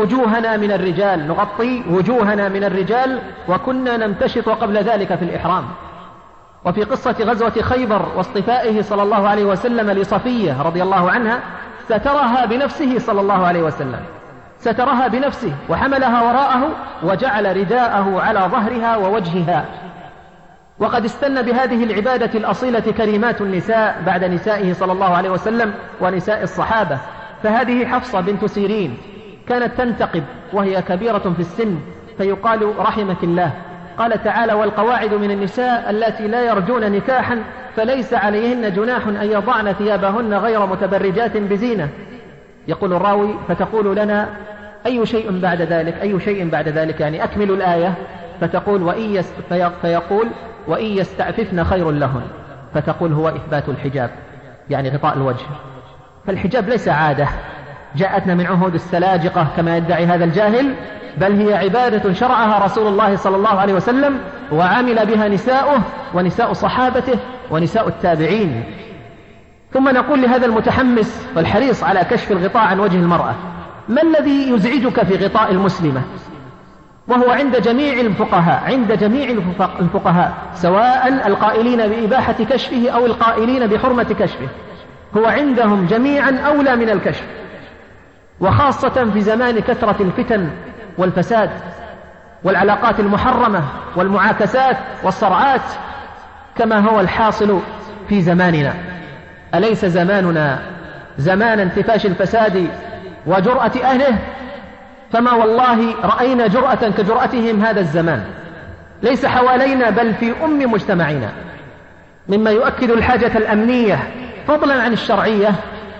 وجوهنا من الرجال وكنا نمتشط قبل ذلك في الإحرام. وفي قصة غزوة خيبر واصطفائه صلى الله عليه وسلم لصفية رضي الله عنها سترها بنفسه صلى الله عليه وسلم، سترها بنفسه وحملها وراءه وجعل رداءه على ظهرها ووجهها. وقد استنى بهذه العبادة الأصيلة كريمات النساء بعد نسائه صلى الله عليه وسلم ونساء الصحابة. فهذه حفصة بنت سيرين كانت تنتقب وهي كبيرة في السن، فيقال: رحمك الله. قال تعالى: والقواعد من النساء اللاتي لا يرجون نكاحا فليس عليهن جناح أن يضعن ثيابهن غير متبرجات بزينة. يقول الراوي: فتقول لنا: أي شيء بعد ذلك يعني أكمل الآية. فتقول: فيقول: وإن يستعففن خير لهن. فتقول: هو إثبات الحجاب يعني غطاء الوجه. فالحجاب ليس عادة جاءتنا من عهود السلاجقة كما يدعي هذا الجاهل، بل هي عبادة شرعها رسول الله صلى الله عليه وسلم وعمل بها نساؤه ونساء صحابته ونساء التابعين. ثم نقول لهذا المتحمس والحريص على كشف الغطاء عن وجه المرأة: ما الذي يزعجك في غطاء المسلمة؟ وهو عند جميع الفقهاء سواء القائلين بإباحة كشفه أو القائلين بحرمة كشفه، هو عندهم جميعا أولى من الكشف، وخاصة في زمان كثرة الفتن والفساد والعلاقات المحرمة والمعاكسات والصرعات كما هو الحاصل في زماننا. أليس زماننا زمان انتفاش الفساد وجرأة أهله؟ فما والله رأينا جرأة كجرأتهم هذا الزمان، ليس حوالينا بل في مجتمعنا، مما يؤكد الحاجة الأمنية فضلا عن الشرعية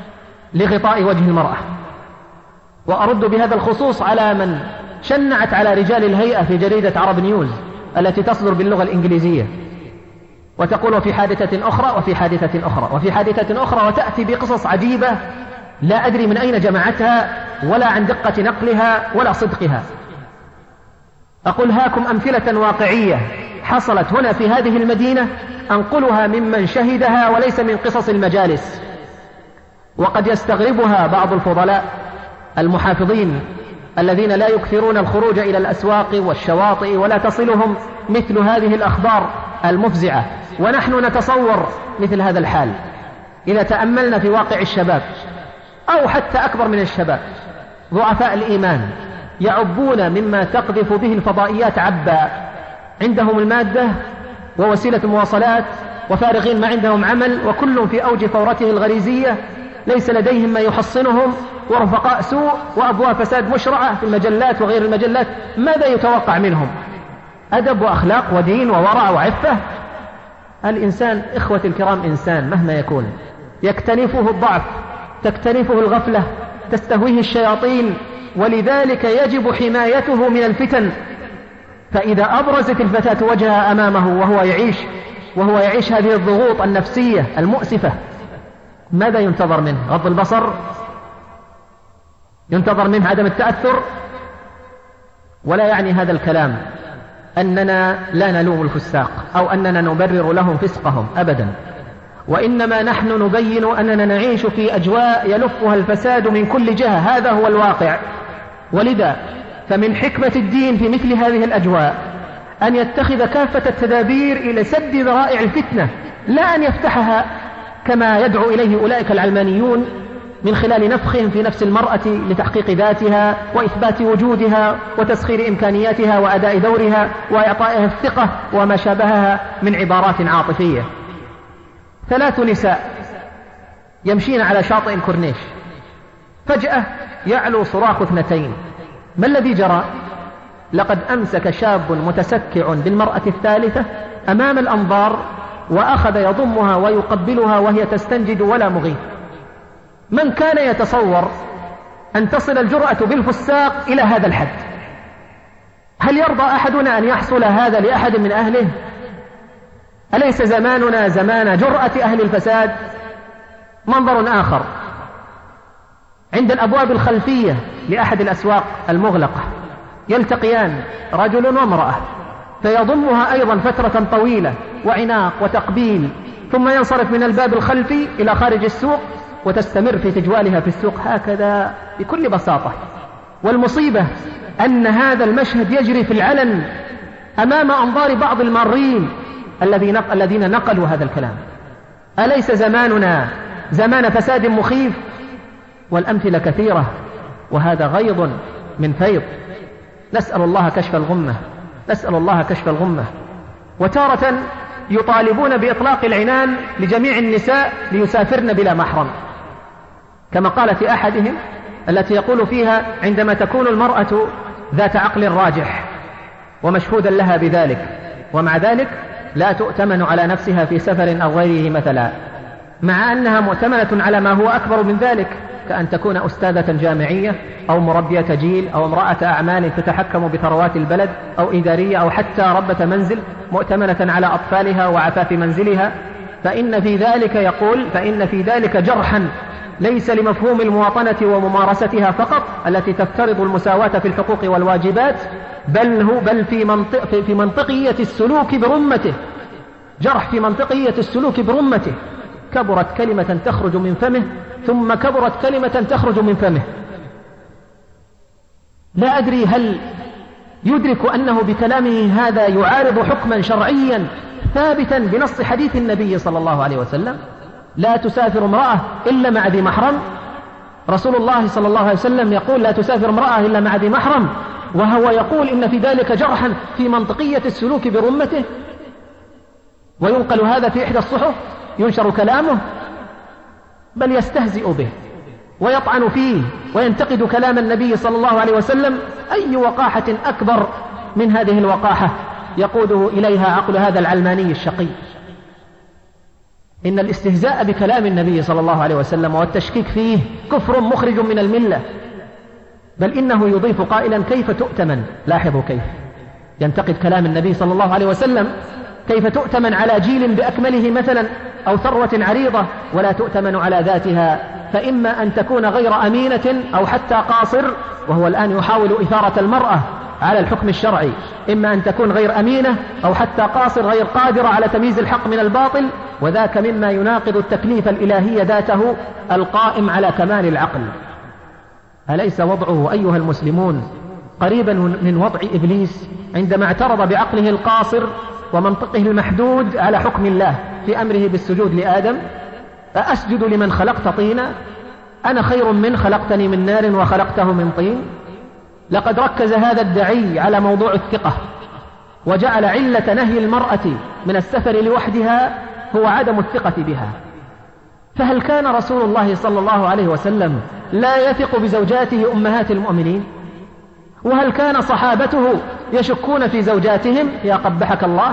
لغطاء وجه المرأة. وأرد بهذا الخصوص على من شنعت على رجال الهيئة في جريدة عرب نيوز التي تصدر باللغة الإنجليزية، وتقول وفي حادثة أخرى وفي حادثة أخرى وفي حادثة أخرى، وتأتي بقصص عجيبة لا أدري من أين جمعتها ولا عن دقة نقلها ولا صدقها. أقول هاكم أمثلة واقعية حصلت هنا في هذه المدينة أنقلها ممن شهدها وليس من قصص المجالس. وقد يستغربها بعض الفضلاء المحافظين الذين لا يكثرون الخروج إلى الأسواق والشواطئ ولا تصلهم مثل هذه الأخبار المفزعة، ونحن نتصور مثل هذا الحال إذا تأملنا في واقع الشباب أو حتى أكبر من الشباب، ضعفاء الإيمان يعبون مما تقذف به الفضائيات عبا، عندهم المادة ووسيلة المواصلات وفارغين ما عندهم عمل، وكل في أوج ثورته الغريزية، ليس لديهم ما يحصنهم، ورفقاء سوء وأبواب فساد مشرعة في المجلات وغير المجلات. ماذا يتوقع منهم؟ أدب وأخلاق ودين وورع وعفة؟ الإنسان إخوة الكرام إنسان مهما يكون، يكتنفه الضعف، تكتنفه الغفلة، تستهويه الشياطين، ولذلك يجب حمايته من الفتن. فإذا أبرزت الفتاة وجهها أمامه وهو يعيش هذه الضغوط النفسية المؤسفة، ماذا ينتظر منه؟ غض البصر؟ ينتظر منه عدم التأثر؟ ولا يعني هذا الكلام أننا لا نلوم الفساق أو أننا نبرر لهم فسقهم أبدا، وإنما نحن نبين أننا نعيش في أجواء يلفها الفساد من كل جهة، هذا هو الواقع. ولذا فمن حكمة الدين في مثل هذه الأجواء أن يتخذ كافة التدابير إلى سد ذرائع الفتنة، لا أن يفتحها كما يدعو إليه أولئك العلمانيون من خلال نفخهم في نفس المرأة لتحقيق ذاتها وإثبات وجودها وتسخير إمكانياتها وأداء دورها وإعطائها الثقة وما شابهها من عبارات عاطفية. 3 نساء يمشين على شاطئ الكورنيش، فجأة يعلو صراخ 2. ما الذي جرى؟ لقد أمسك شاب متسكع بالمرأة الثالثة أمام الأنظار وأخذ يضمها ويقبلها وهي تستنجد ولا مغيث. من كان يتصور أن تصل الجرأة بالفساق إلى هذا الحد؟ هل يرضى أحدنا أن يحصل هذا لأحد من أهله؟ أليس زماننا زمان جرأة أهل الفساد؟ منظر آخر عند الأبواب الخلفية لأحد الأسواق المغلقة، يلتقيان رجل وامرأة، فيضمها أيضا فترة طويلة وعناق وتقبيل، ثم ينصرف من الباب الخلفي إلى خارج السوق وتستمر في تجوالها في السوق هكذا بكل بساطة. والمصيبة أن هذا المشهد يجري في العلن أمام أنظار بعض المارين الذين نقلوا هذا الكلام. أليس زماننا زمان فساد مخيف؟ والأمثلة كثيرة، وهذا غيض من فيض. نسأل الله كشف الغمة، نسأل الله كشف الغمة. وتارة يطالبون بإطلاق العنان لجميع النساء ليسافرن بلا محرم، كما قالت أحدهم التي يقول فيها عندما تكون المرأة ذات عقل راجح ومشهودا لها بذلك، ومع ذلك لا تؤتمن على نفسها في سفر أو غيره مثلا، مع أنها مؤتمنة على ما هو أكبر من ذلك، كأن تكون أستاذة جامعية أو مربية جيل أو امرأة أعمال تتحكم بثروات البلد أو إدارية أو حتى ربة منزل مؤتمنة على أطفالها وعفاف منزلها. فإن في ذلك يقول فإن في ذلك جرحا ليس لمفهوم المواطنة وممارستها فقط التي تفترض المساواة في الحقوق والواجبات، بل في منطقية السلوك برمته، جرح في منطقية السلوك برمته. كبرت كلمة تخرج من فمه ثم كبرت كلمة تخرج من فمه. لا أدري هل يدرك أنه بكلامه هذا يعارض حكما شرعيا ثابتا بنص حديث النبي صلى الله عليه وسلم: لا تسافر امرأة إلا مع ذي محرم. رسول الله صلى الله عليه وسلم يقول لا تسافر امرأة إلا مع ذي محرم، وهو يقول إن في ذلك جرحا في منطقية السلوك برمته، وينقل هذا في إحدى الصحف، ينشر كلامه، بل يستهزئ به ويطعن فيه وينتقد كلام النبي صلى الله عليه وسلم. أي وقاحة أكبر من هذه الوقاحة يقوده إليها عقل هذا العلماني الشقي؟ إن الاستهزاء بكلام النبي صلى الله عليه وسلم والتشكيك فيه كفر مخرج من الملة، بل إنه يضيف قائلا كيف تؤتمن. لاحظوا كيف ينتقد كلام النبي صلى الله عليه وسلم، كيف تؤتمن على جيل بأكمله مثلا أو ثروة عريضة ولا تؤتمن على ذاتها، فإما أن تكون غير أمينة أو حتى قاصر، وهو الآن يحاول إثارة المرأة على الحكم الشرعي، إما أن تكون غير أمينة أو حتى قاصر غير قادرة على تمييز الحق من الباطل، وذاك مما يناقض التكليف الإلهي ذاته القائم على كمال العقل. أليس وضعه أيها المسلمون قريبا من وضع إبليس عندما اعترض بعقله القاصر ومنطقه المحدود على حكم الله في أمره بالسجود لآدم؟ أأسجد لمن خلقت طينا؟ أنا خير من خلقتني من نار وخلقته من طين. لقد ركز هذا الدعي على موضوع الثقة، وجعل علة نهي المرأة من السفر لوحدها هو عدم الثقة بها. فهل كان رسول الله صلى الله عليه وسلم لا يثق بزوجاته أمهات المؤمنين؟ وهل كان صحابته يشكون في زوجاتهم يا قبحك الله؟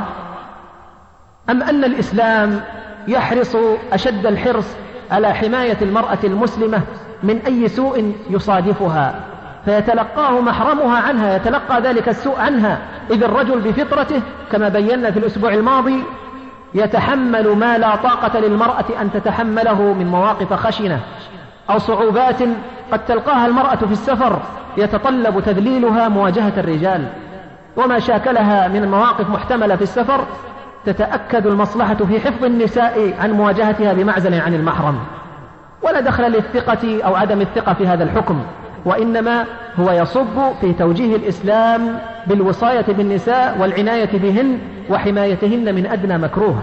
أم أن الإسلام يحرص أشد الحرص على حماية المرأة المسلمة من أي سوء يصادفها فيتلقاه محرمها عنها، يتلقى ذلك السوء عنها، إذ الرجل بفطرته كما بينا في الأسبوع الماضي يتحمل ما لا طاقة للمرأة أن تتحمله من مواقف خشنة أو صعوبات قد تلقاها المرأة في السفر يتطلب تذليلها مواجهة الرجال، وما شاكلها من مواقف محتملة في السفر تتأكد المصلحة في حفظ النساء عن مواجهتها بمعزل عن المحرم. ولا دخل للثقة أو عدم الثقة في هذا الحكم، وإنما هو يصب في توجيه الإسلام بالوصاية بالنساء والعناية بهن وحمايتهن من أدنى مكروه.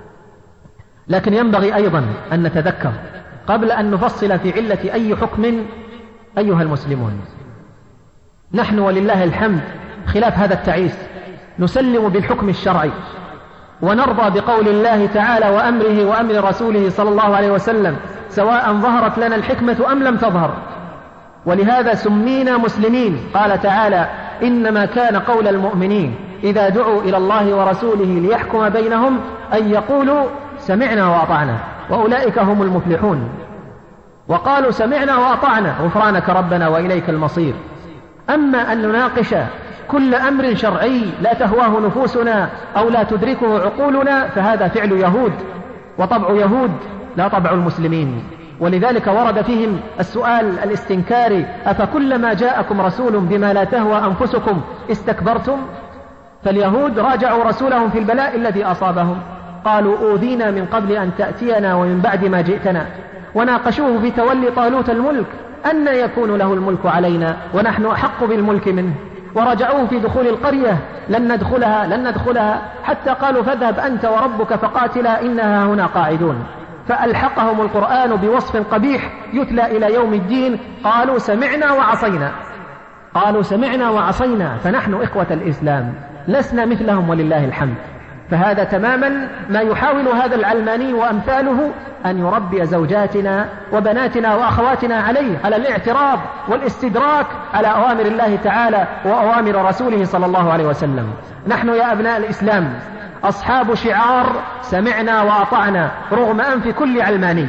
لكن ينبغي أيضا أن نتذكر قبل أن نفصل في علة أي حكم أيها المسلمون، نحن ولله الحمد خلاف هذا التعيس نسلم بالحكم الشرعي ونرضى بقول الله تعالى وأمره وأمر رسوله صلى الله عليه وسلم سواء ظهرت لنا الحكمة أم لم تظهر. ولهذا سمينا مسلمين. قال تعالى إنما كان قول المؤمنين إذا دعوا إلى الله ورسوله ليحكم بينهم أن يقولوا سمعنا وأطعنا وأولئك هم المفلحون. وقالوا سمعنا وأطعنا غفرانك ربنا وإليك المصير. أما أن نناقش كل أمر شرعي لا تهواه نفوسنا أو لا تدركه عقولنا فهذا فعل يهود، وطبع يهود لا طبع المسلمين. ولذلك ورد فيهم السؤال الاستنكاري أفكلما جاءكم رسول بما لا تهوى أنفسكم استكبرتم؟ فاليهود راجعوا رسولهم في البلاء الذي أصابهم، قالوا أوذينا من قبل أن تأتينا ومن بعد ما جئتنا، وناقشوه في تولي طالوت الملك أن يكون له الملك علينا ونحن أحق بالملك منه، ورجعوه في دخول القرية لن ندخلها حتى قالوا فاذهب أنت وربك فقاتلا إنها هنا قاعدون. فألحقهم القرآن بوصف قبيح يتلى إلى يوم الدين، قالوا سمعنا وعصينا. فنحن إخوة الإسلام لسنا مثلهم ولله الحمد. فهذا تماما ما يحاول هذا العلماني وأمثاله أن يربي زوجاتنا وبناتنا وأخواتنا عليه، على الاعتراض والاستدراك على أوامر الله تعالى وأوامر رسوله صلى الله عليه وسلم. نحن يا أبناء الإسلام أصحاب شعار سمعنا وأطعنا رغم أنف كل علماني.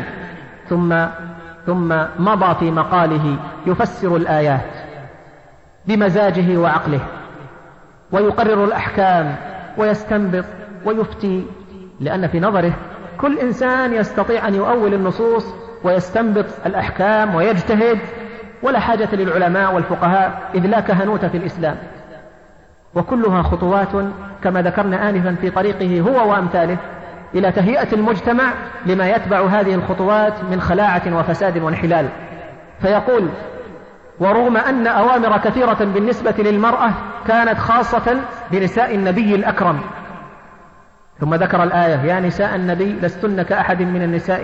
ثم مضى في مقاله يفسر الآيات بمزاجه وعقله ويقرر الأحكام ويستنبط ويفتي، لأن في نظره كل إنسان يستطيع أن يؤول النصوص ويستنبط الأحكام ويجتهد، ولا حاجة للعلماء والفقهاء إذ لا كهنوت في الإسلام. وكلها خطوات كما ذكرنا آنفا في طريقه هو وأمثاله إلى تهيئة المجتمع لما يتبع هذه الخطوات من خلاعة وفساد وانحلال. فيقول ورغم أن أوامر كثيرة بالنسبة للمرأة كانت خاصة بنساء النبي الأكرم، ثم ذكر الآية يا نساء النبي لستن كأحد من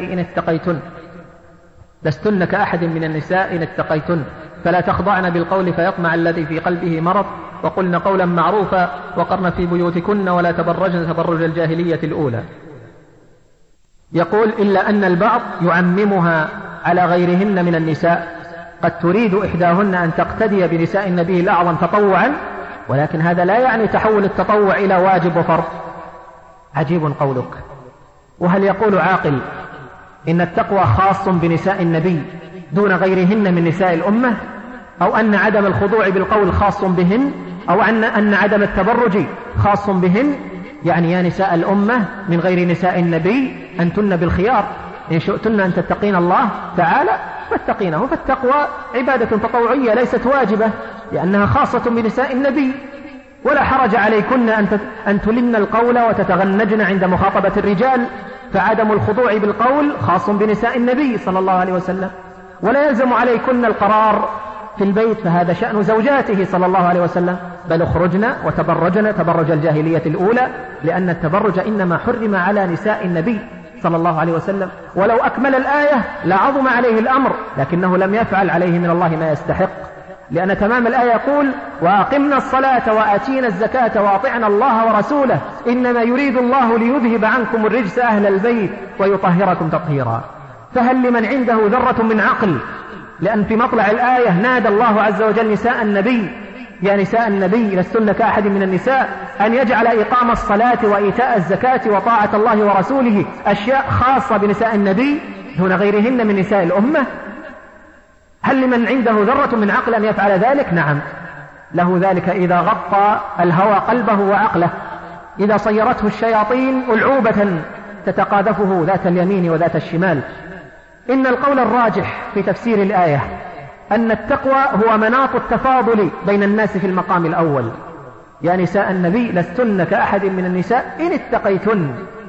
النساء إن اتقيتن فلا تخضعن بالقول فيطمع الذي في قلبه مرض وقلن قولا معروفا وقرن في بيوتكن ولا تبرجن تبرج الجاهلية الأولى. يقول إلا أن البعض يعممها على غيرهن من النساء، قد تريد إحداهن أن تقتدي بنساء النبي الأعظم تطوعا، ولكن هذا لا يعني تحول التطوع إلى واجب وفرض. عجيب قولك، وهل يقول عاقل إن التقوى خاص بنساء النبي دون غيرهن من نساء الأمة، أو أن عدم الخضوع بالقول خاص بهن، أو أن عدم التبرج خاص بهن؟ يعني يا نساء الأمة من غير نساء النبي أنتن بالخيار، إن شئتن أن تتقين الله تعالى فاتقينه. فالتقوى عبادة تطوعية ليست واجبة لأنها خاصة بنساء النبي، ولا حرج عليكن أن تلن القول وتتغنجن عند مخاطبة الرجال، فعدم الخضوع بالقول خاص بنساء النبي صلى الله عليه وسلم. ولا يلزم عليكن القرار في البيت، فهذا شأن زوجاته صلى الله عليه وسلم، بل اخرجن وتبرجن تبرج الجاهلية الأولى، لأن التبرج إنما حرم على نساء النبي صلى الله عليه وسلم. ولو أكمل الآية لعظم عليه الأمر، لكنه لم يفعل عليه من الله ما يستحق، لأن تمام الآية يقول: وأقمنا الصلاة وآتينا الزكاة وأطعنا الله ورسوله إنما يريد الله ليذهب عنكم الرجس أهل البيت ويطهركم تطهيرا. فهل لمن عنده ذرة من عقل، لأن في مطلع الآية نادى الله عز وجل نساء النبي: يا نساء النبي لستن كأحد من النساء، أن يجعل إقام الصلاة وإيتاء الزكاة وطاعة الله ورسوله أشياء خاصة بنساء النبي دون غيرهن من نساء الأمة؟ هل لمن عنده ذرة من عقل أن يفعل ذلك؟ نعم، له ذلك إذا غطى الهوى قلبه وعقله، إذا صيرته الشياطين ألعوبة تتقاذفه ذات اليمين وذات الشمال. إن القول الراجح في تفسير الآية أن التقوى هو مناط التفاضل بين الناس في المقام الأول. يا نساء النبي لستن كأحد من النساء إن اتقيتن.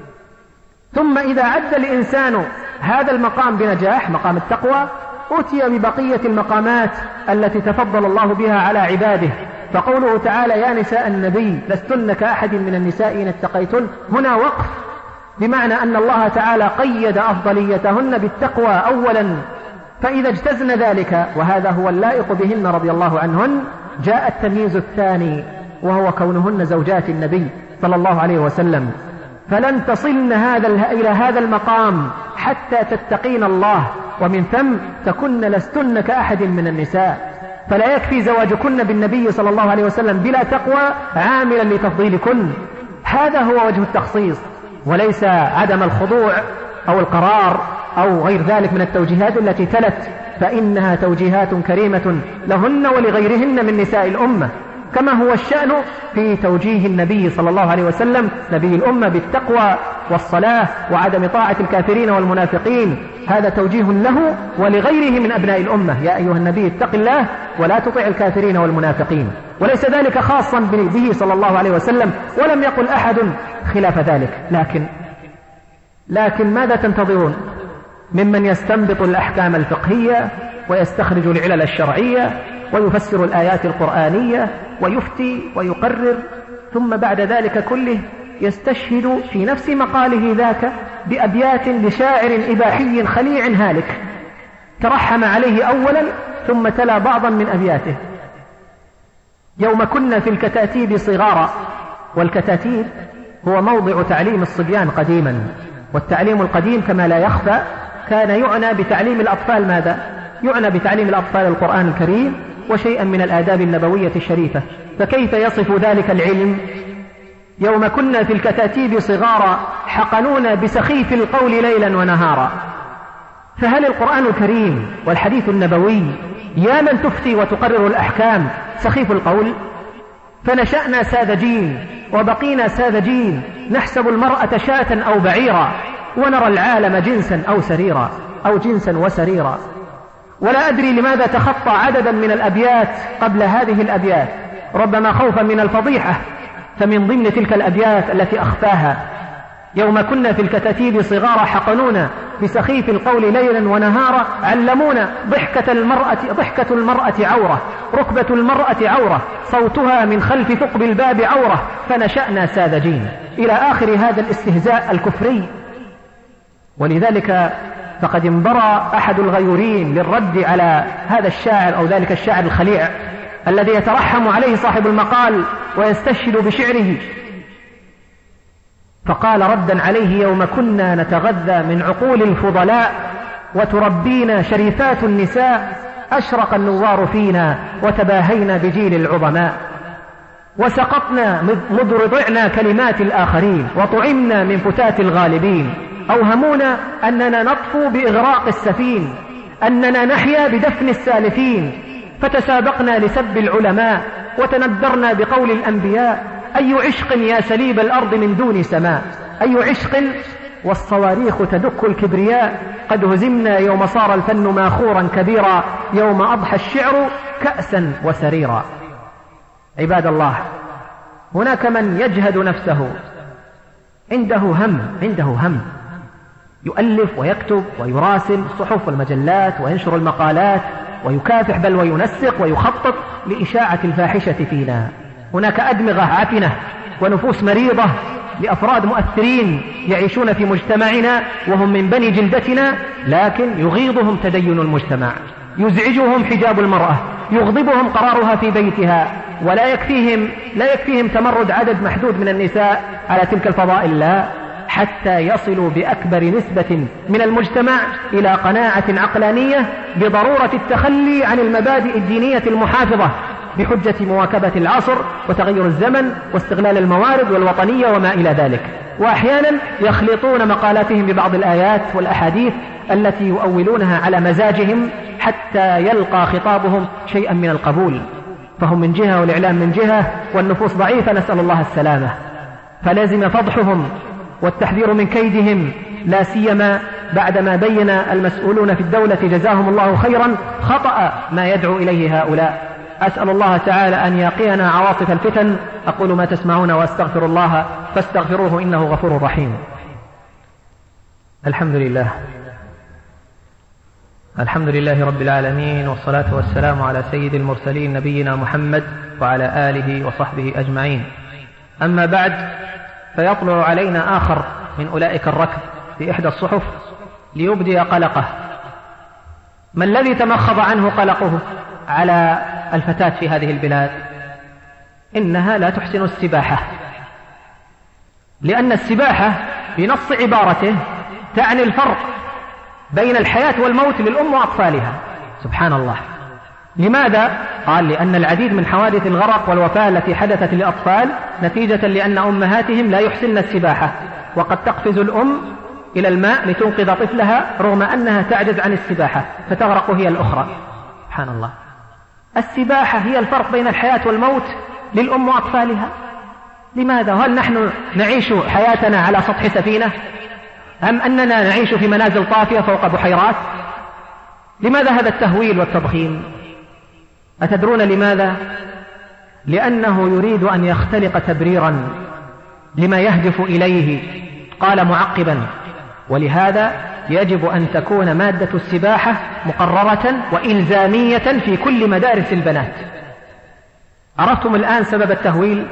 ثم إذا عد الإنسان هذا المقام بنجاح، مقام التقوى، أتي ببقية المقامات التي تفضل الله بها على عباده. فقوله تعالى: يا نساء النبي لستن كأحد من النساء إن اتقيتن، هنا وقف، بمعنى أن الله تعالى قيد أفضليتهن بالتقوى أولا، فإذا اجتزن ذلك وهذا هو اللائق بهن رضي الله عنهن، جاء التمييز الثاني وهو كونهن زوجات النبي صلى الله عليه وسلم. فلن تصلن إلى هذا المقام حتى تتقين الله، ومن ثم تكن لستن كأحد من النساء. فلا يكفي زواجكن بالنبي صلى الله عليه وسلم بلا تقوى عاملا لتفضيلكن، هذا هو وجه التخصيص، وليس عدم الخضوع أو القرار أو غير ذلك من التوجيهات التي تلت، فإنها توجيهات كريمة لهن ولغيرهن من نساء الأمة، كما هو الشأن في توجيه النبي صلى الله عليه وسلم نبي الأمة بالتقوى والصلاة وعدم طاعة الكافرين والمنافقين. هذا توجيه له ولغيره من أبناء الأمة: يا أيها النبي اتق الله ولا تطع الكافرين والمنافقين. وليس ذلك خاصا به صلى الله عليه وسلم، ولم يقل أحد خلاف ذلك. لكن ماذا تنتظرون ممن يستنبط الأحكام الفقهية ويستخرج العلل الشرعية ويفسر الآيات القرآنية ويفتي ويقرر، ثم بعد ذلك كله يستشهد في نفس مقاله ذاك بأبيات لشاعر إباحي خليع هالك ترحم عليه أولا ثم تلا بعضا من أبياته: يوم كنا في الكتاتيب صغارا. والكتاتيب هو موضع تعليم الصبيان قديما، والتعليم القديم كما لا يخفى كان يعنى بتعليم الأطفال ماذا؟ يعنى بتعليم الأطفال القرآن الكريم وشيئا من الآداب النبوية الشريفة. فكيف يصف ذلك العلم؟ يوم كنا في الكتاتيب صغارا حقنونا بسخيف القول ليلا ونهارا. فهل القرآن الكريم والحديث النبوي يا من تفتي وتقرر الأحكام سخيف القول؟ فنشأنا ساذجين وبقينا ساذجين، نحسب المرأة شاة أو بعيرا، ونرى العالم جنسا أو سريرا أو جنسا وسريرا. ولا أدري لماذا تخطى عددا من الأبيات قبل هذه الأبيات، ربما خوفا من الفضيحة، فمن ضمن تلك الأبيات التي أخفاها: يوم كنا في الكتاتيب صغارا حقنونا بسخيف القول ليلا ونهارا، علمونا ضحكة المرأة عورة، ركبة المرأة عورة، صوتها من خلف ثقب الباب عورة، فنشأنا ساذجين، إلى آخر هذا الاستهزاء الكفري. ولذلك فقد انبرى أحد الغيورين للرد على هذا الشاعر أو ذلك الشاعر الخليع الذي يترحم عليه صاحب المقال ويستشهد بشعره، فقال ردا عليه: يوم كنا نتغذى من عقول الفضلاء وتربينا شريفات النساء، أشرق النوار فينا وتباهينا بجيل العظماء، وسقطنا مذ رضعنا كلمات الآخرين، وطعمنا من فتات الغالبين، أوهمونا أننا نطفو بإغراق السفين، أننا نحيا بدفن السالفين، فتسابقنا لسب العلماء وتندرنا بقول الأنبياء. أي عشق يا سليب الأرض من دون سماء، أي عشق والصواريخ تدك الكبرياء. قد هزمنا يوم صار الفن ماخورا كبيرا، يوم أضحى الشعر كأسا وسريرا. عباد الله، هناك من يجهد نفسه، عنده هم يؤلف ويكتب ويراسل الصحف والمجلات وينشر المقالات ويكافح بل وينسق ويخطط لإشاعة الفاحشة فينا. هناك أدمغة عفنة ونفوس مريضة لأفراد مؤثرين يعيشون في مجتمعنا وهم من بني جلدتنا، لكن يغيظهم تدين المجتمع، يزعجهم حجاب المرأة، يغضبهم قرارها في بيتها، ولا يكفيهم تمرد عدد محدود من النساء على تلك الفضائل، لا، حتى يصلوا بأكبر نسبة من المجتمع إلى قناعة عقلانية بضرورة التخلي عن المبادئ الدينية المحافظة بحجة مواكبة العصر وتغير الزمن واستغلال الموارد والوطنية وما إلى ذلك. وأحيانا يخلطون مقالاتهم ببعض الآيات والأحاديث التي يؤولونها على مزاجهم حتى يلقى خطابهم شيئا من القبول، فهم من جهة والإعلام من جهة والنفوس ضعيفة، نسأل الله السلامة. فلازم فضحهم والتحذير من كيدهم، لا سيما بعدما بين المسؤولون في الدولة جزاهم الله خيرا خطأ ما يدعو إليه هؤلاء. أسأل الله تعالى أن يقينا عواصف الفتن. أقول ما تسمعون وأستغفر الله فاستغفروه إنه غفور رحيم. الحمد لله رب العالمين، والصلاة والسلام على سيد المرسلين نبينا محمد وعلى آله وصحبه أجمعين. أما بعد، فيطلع علينا آخر من أولئك الركب في إحدى الصحف ليبدي قلقه. ما الذي تمخض عنه قلقه على الفتاة في هذه البلاد؟ إنها لا تحسن السباحة، لأن السباحة بنص عبارته تعني الفرق بين الحياة والموت للأم وأطفالها. سبحان الله. لماذا؟ قال لأن العديد من حوادث الغرق والوفاة التي حدثت للأطفال نتيجة لأن أمهاتهم لا يحسن السباحة، وقد تقفز الأم إلى الماء لتنقذ طفلها رغم أنها تعجز عن السباحة فتغرق هي الأخرى. سبحان الله. السباحة هي الفرق بين الحياة والموت للأم وأطفالها. لماذا؟ هل نحن نعيش حياتنا على سطح سفينة أم أننا نعيش في منازل طافية فوق بحيرات؟ لماذا هذا التهويل والتضخيم؟ أتدرون لماذا؟ لأنه يريد أن يختلق تبريرا لما يهدف إليه. قال معقبا: ولهذا يجب أن تكون مادة السباحة مقررة وإلزامية في كل مدارس البنات. عرفتم الآن سبب التهويل؟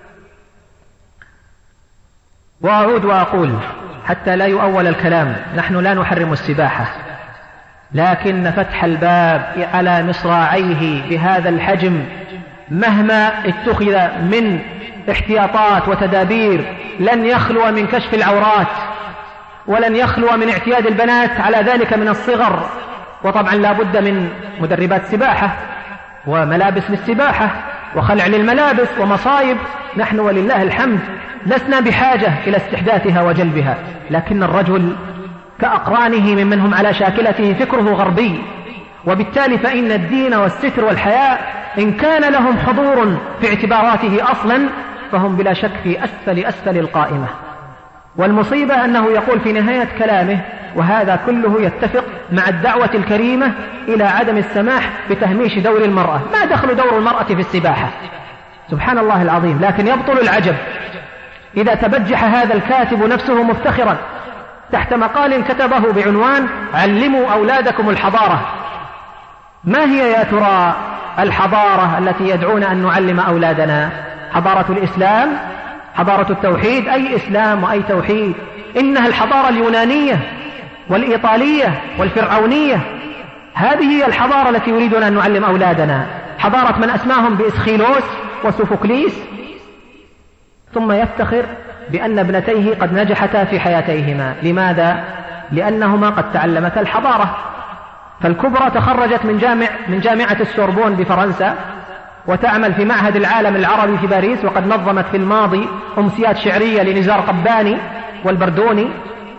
وأعود وأقول حتى لا يؤول الكلام: نحن لا نحرم السباحة، لكن فتح الباب على مصراعيه بهذا الحجم مهما اتخذ من احتياطات وتدابير لن يخلو من كشف العورات، ولن يخلو من اعتياد البنات على ذلك من الصغر. وطبعا لا بد من مدربات سباحة وملابس للسباحة وخلع للملابس ومصايب. نحن ولله الحمد لسنا بحاجة إلى استحداثها وجلبها، لكن الرجل كأقرانه ممن هم على شاكلته فكره غربي، وبالتالي فإن الدين والستر والحياء إن كان لهم حضور في اعتباراته أصلا فهم بلا شك في أسفل القائمة. والمصيبة أنه يقول في نهاية كلامه: وهذا كله يتفق مع الدعوة الكريمة إلى عدم السماح بتهميش دور المرأة. ما دخل دور المرأة في السباحة؟ سبحان الله العظيم. لكن يبطل العجب إذا تبجح هذا الكاتب نفسه مفتخرا تحت مقال كتبه بعنوان: علموا أولادكم الحضارة. ما هي يا ترى الحضارة التي يدعون أن نعلم أولادنا؟ حضارة الإسلام؟ حضارة التوحيد؟ أي إسلام وأي توحيد؟ إنها الحضارة اليونانية والإيطالية والفرعونية. هذه هي الحضارة التي يريدون أن نعلم أولادنا، حضارة من أسماهم بإسخيلوس وسوفوكليس، ثم يفتخر بأن ابنتيه قد نجحتا في حياتيهما. لماذا؟ لأنهما قد تعلمتا الحضارة. فالكبرى تخرجت من جامعة السوربون بفرنسا، وتعمل في معهد العالم العربي في باريس، وقد نظمت في الماضي أمسيات شعرية لنزار قباني والبردوني،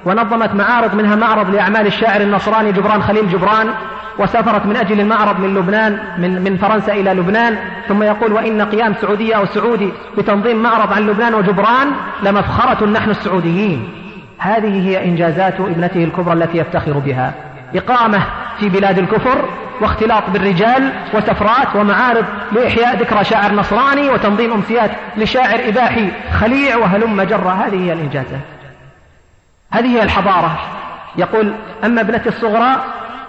ونظمت معارض، منها معرض لأعمال الشاعر النصراني جبران خليل جبران، وسافرت من أجل المعرض من لبنان من فرنسا إلى لبنان، ثم يقول: وإن قيام سعودية أو سعودي بتنظيم معرض عن لبنان وجبران لمفخرة نحن السعوديين. هذه هي إنجازات ابنته الكبرى التي يفتخر بها: إقامة في بلاد الكفر، واختلاط بالرجال، وسفرات ومعارض لإحياء ذكرى شاعر نصراني، وتنظيم أمسيات لشاعر إباحي خليع، وهلم جرة. هذه هي الإنجازات، هذه هي الحضارة. يقول: أما ابنتي الصغرى،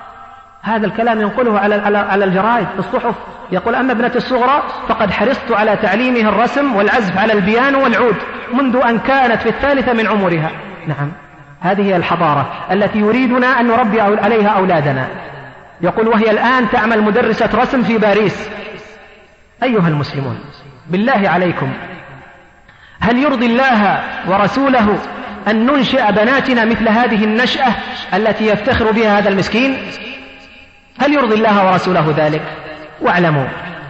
هذا الكلام ينقله على الجرائد في الصحف، يقول: أما ابنتي الصغرى فقد حرصت على تعليمها الرسم والعزف على البيانو والعود منذ أن كانت في 3 من عمرها. نعم، هذه هي الحضارة التي يريدنا أن نربي عليها أولادنا. يقول: وهي الآن تعمل مدرسة رسم في باريس. أيها المسلمون، بالله عليكم، هل يرضي الله ورسوله أن ننشئ بناتنا مثل هذه النشأة التي يفتخر بها هذا المسكين؟ هل يرضي الله ورسوله ذلك؟ واعلموا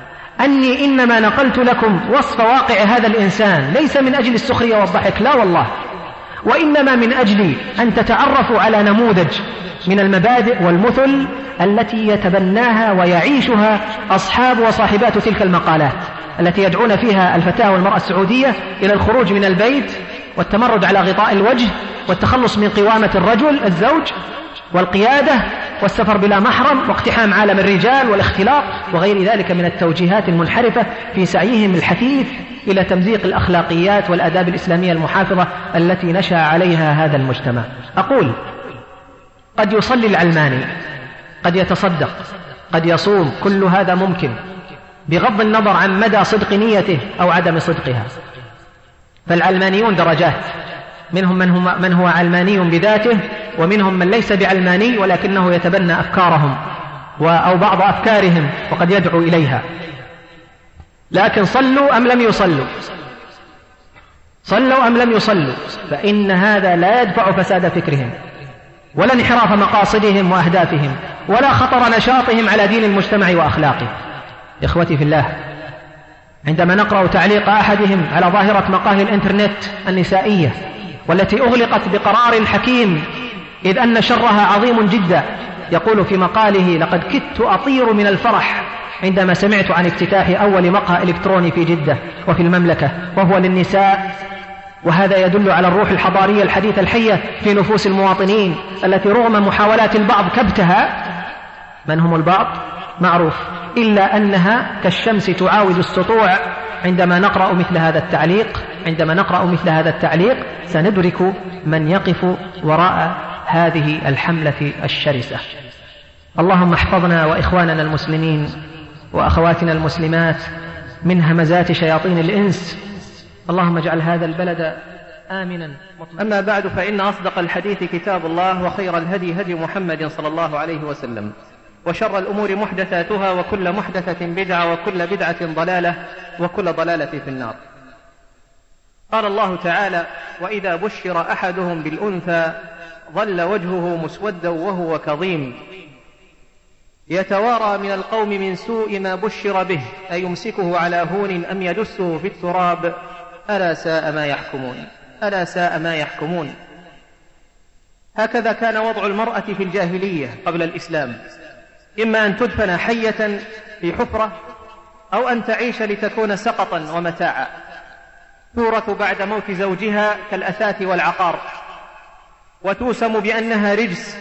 أني إنما نقلت لكم وصف واقع هذا الإنسان، ليس من أجل السخرية والضحك، لا والله، وإنما من أجل أن تتعرفوا على نموذج من المبادئ والمثل التي يتبناها ويعيشها أصحاب وصاحبات تلك المقالات، التي يدعون فيها الفتاة والمرأة السعودية إلى الخروج من البيت والتمرد على غطاء الوجه والتخلص من قوامة الرجل الزوج والقيادة والسفر بلا محرم واقتحام عالم الرجال والاختلاط وغير ذلك من التوجيهات المنحرفة في سعيهم الحثيث إلى تمزيق الأخلاقيات والآداب الإسلامية المحافظة التي نشأ عليها هذا المجتمع. أقول: قد يصلي العلماني، قد يتصدق، قد يصوم، كل هذا ممكن بغض النظر عن مدى صدق نيته أو عدم صدقها. فالعلمانيون درجات، منهم من هو علماني بذاته، ومنهم من ليس بعلماني ولكنه يتبنى أفكارهم أو بعض أفكارهم وقد يدعو إليها. لكن صلوا أم لم يصلوا، صلوا أم لم يصلوا، فإن هذا لا يدفع فساد فكرهم ولا انحراف مقاصدهم وأهدافهم ولا خطر نشاطهم على دين المجتمع وأخلاقه. إخوتي في الله، عندما نقرأ تعليق أحدهم على ظاهرة مقاهي الإنترنت النسائية والتي أغلقت بقرار حكيم إذ أن شرها عظيم جدا، يقول في مقاله: لقد كدت أطير من الفرح عندما سمعت عن افتتاح أول مقهى إلكتروني في جدة وفي المملكة وهو للنساء، وهذا يدل على الروح الحضارية الحديثة الحية في نفوس المواطنين التي رغم محاولات البعض كبتها، من هم البعض معروف، إلا أنها كالشمس تعاود السطوع. عندما نقرأ مثل هذا التعليق سندرك من يقف وراء هذه الحملة الشرسة. اللهم احفظنا وإخواننا المسلمين وأخواتنا المسلمات من همزات شياطين الإنس. اللهم اجعل هذا البلد آمنا. أما بعد، فإن أصدق الحديث كتاب الله، وخير الهدي هدي محمد صلى الله عليه وسلم، وشر الأمور محدثاتها، وكل محدثة بدعة، وكل بدعة ضلالة، وكل ضلالة في النار. قال الله تعالى: وإذا بشر أحدهم بالأنثى ظل وجهه مسودا وهو كظيم يتوارى من القوم من سوء ما بشر به أيمسكه على هون أم يدسه في التراب ألا ساء ما يحكمون. هكذا كان وضع المرأة في الجاهلية قبل الإسلام، إما أن تدفن حية في حفرة أو أن تعيش لتكون سقطا ومتاعا، تورث بعد موت زوجها كالأثاث والعقار، وتوسم بأنها رجس.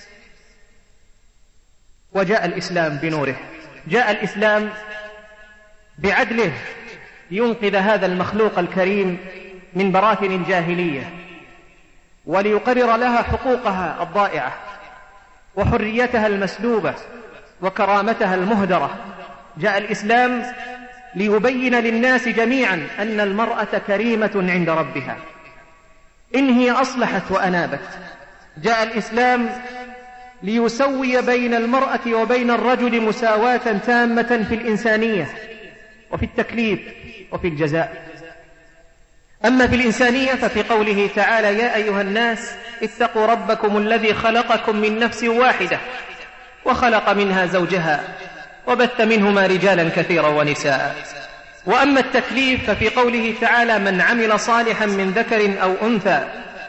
وجاء الإسلام بنوره، جاء الإسلام بعدله لينقذ هذا المخلوق الكريم من براثن الجاهلية، وليقرر لها حقوقها الضائعة وحريتها المسلوبة وكرامتها المهدرة. جاء الإسلام ليبين للناس جميعا أن المرأة كريمة عند ربها إن هي أصلحت وأنابت. جاء الإسلام ليسوي بين المرأة وبين الرجل مساواة تامة في الإنسانية وفي التكليف وفي الجزاء. أما في الإنسانية ففي قوله تعالى: يا أيها الناس اتقوا ربكم الذي خلقكم من نفس واحدة وخلق منها زوجها وبث منهما رجالا كثيرا ونساء. وأما التكليف ففي قوله تعالى: من عمل صالحا من ذكر أو أنثى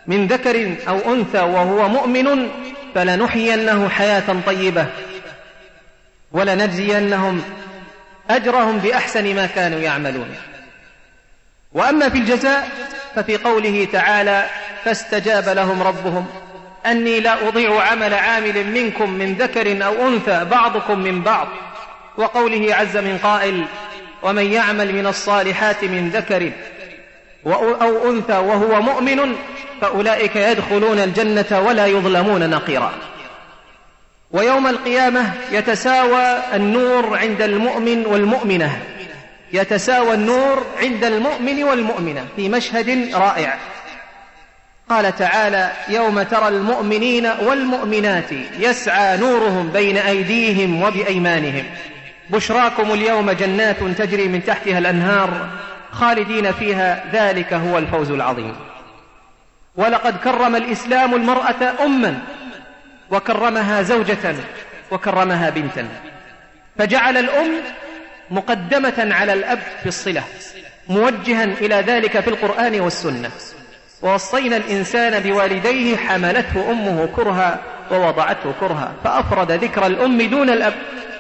من ذكر أو أنثى وهو مؤمن فلنحيينه حياة طيبة ولنجزينهم أجرهم بأحسن ما كانوا يعملون. وأما في الجزاء ففي قوله تعالى فاستجاب لهم ربهم أني لا أضيع عمل عامل منكم من ذكر أو أنثى بعضكم من بعض، وقوله عز من قائل ومن يعمل من الصالحات من ذكر أو أنثى وهو مؤمن فأولئك يدخلون الجنة ولا يظلمون نقيرا. ويوم القيامة يتساوى النور عند المؤمن والمؤمنة، يتساوى النور عند المؤمن والمؤمنة في مشهد رائع. قال تعالى يوم ترى المؤمنين والمؤمنات يسعى نورهم بين أيديهم وبأيمانهم بشراكم اليوم جنات تجري من تحتها الأنهار خالدين فيها ذلك هو الفوز العظيم. ولقد كرم الإسلام المرأة أما وكرمها زوجة وكرمها بنتا، فجعل الأم مقدمة على الأب في الصلة موجها إلى ذلك في القرآن والسنة. ووصينا الإنسان بوالديه حملته أمه كرها ووضعته كرها، فأفرد ذكر الأم دون الأب.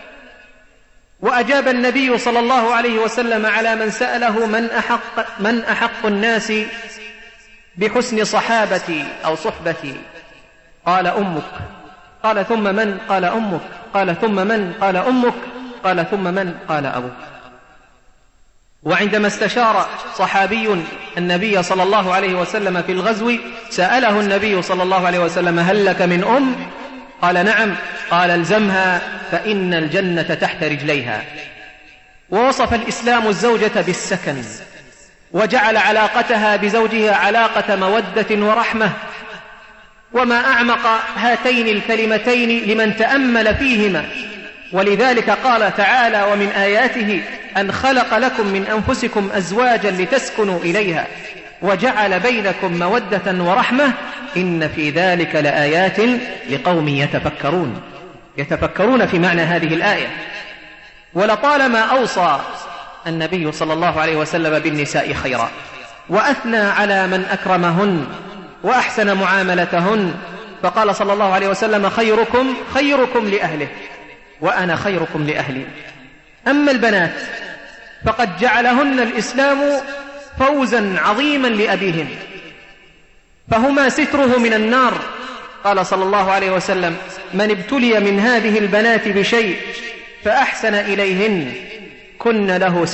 وأجاب النبي صلى الله عليه وسلم على من سأله من أحق الناس بحسن صحابتي أو صحبتي؟ قال أمك. قال ثم من؟ قال أمك. قال ثم من؟ قال أمك. قال ثم من؟ قال أبوك. وعندما استشار صحابي النبي صلى الله عليه وسلم في الغزو سأله النبي صلى الله عليه وسلم هل لك من أم؟ قال نعم. قال الزمها فإن الجنة تحت رجليها. ووصف الإسلام الزوجة بالسكن، وجعل علاقتها بزوجها علاقة مودة ورحمة. وما أعمق هاتين الكلمتين لمن تأمل فيهما. ولذلك قال تعالى ومن آياته أن خلق لكم من أنفسكم أزواجا لتسكنوا إليها وجعل بينكم مودة ورحمة إن في ذلك لآيات لقوم يتفكرون في معنى هذه الآية. ولطالما أوصى النبي صلى الله عليه وسلم بالنساء خيرا وأثنى على من أكرمهن وأحسن معاملتهن، فقال صلى الله عليه وسلم خيركم لأهله وأنا خيركم لأهلي. أما البنات فقد جعلهن الإسلام فوزا عظيما لأبيهن، فهما ستره من النار. قال صلى الله عليه وسلم من ابتلي من هذه البنات بشيء فأحسن إليهن كن له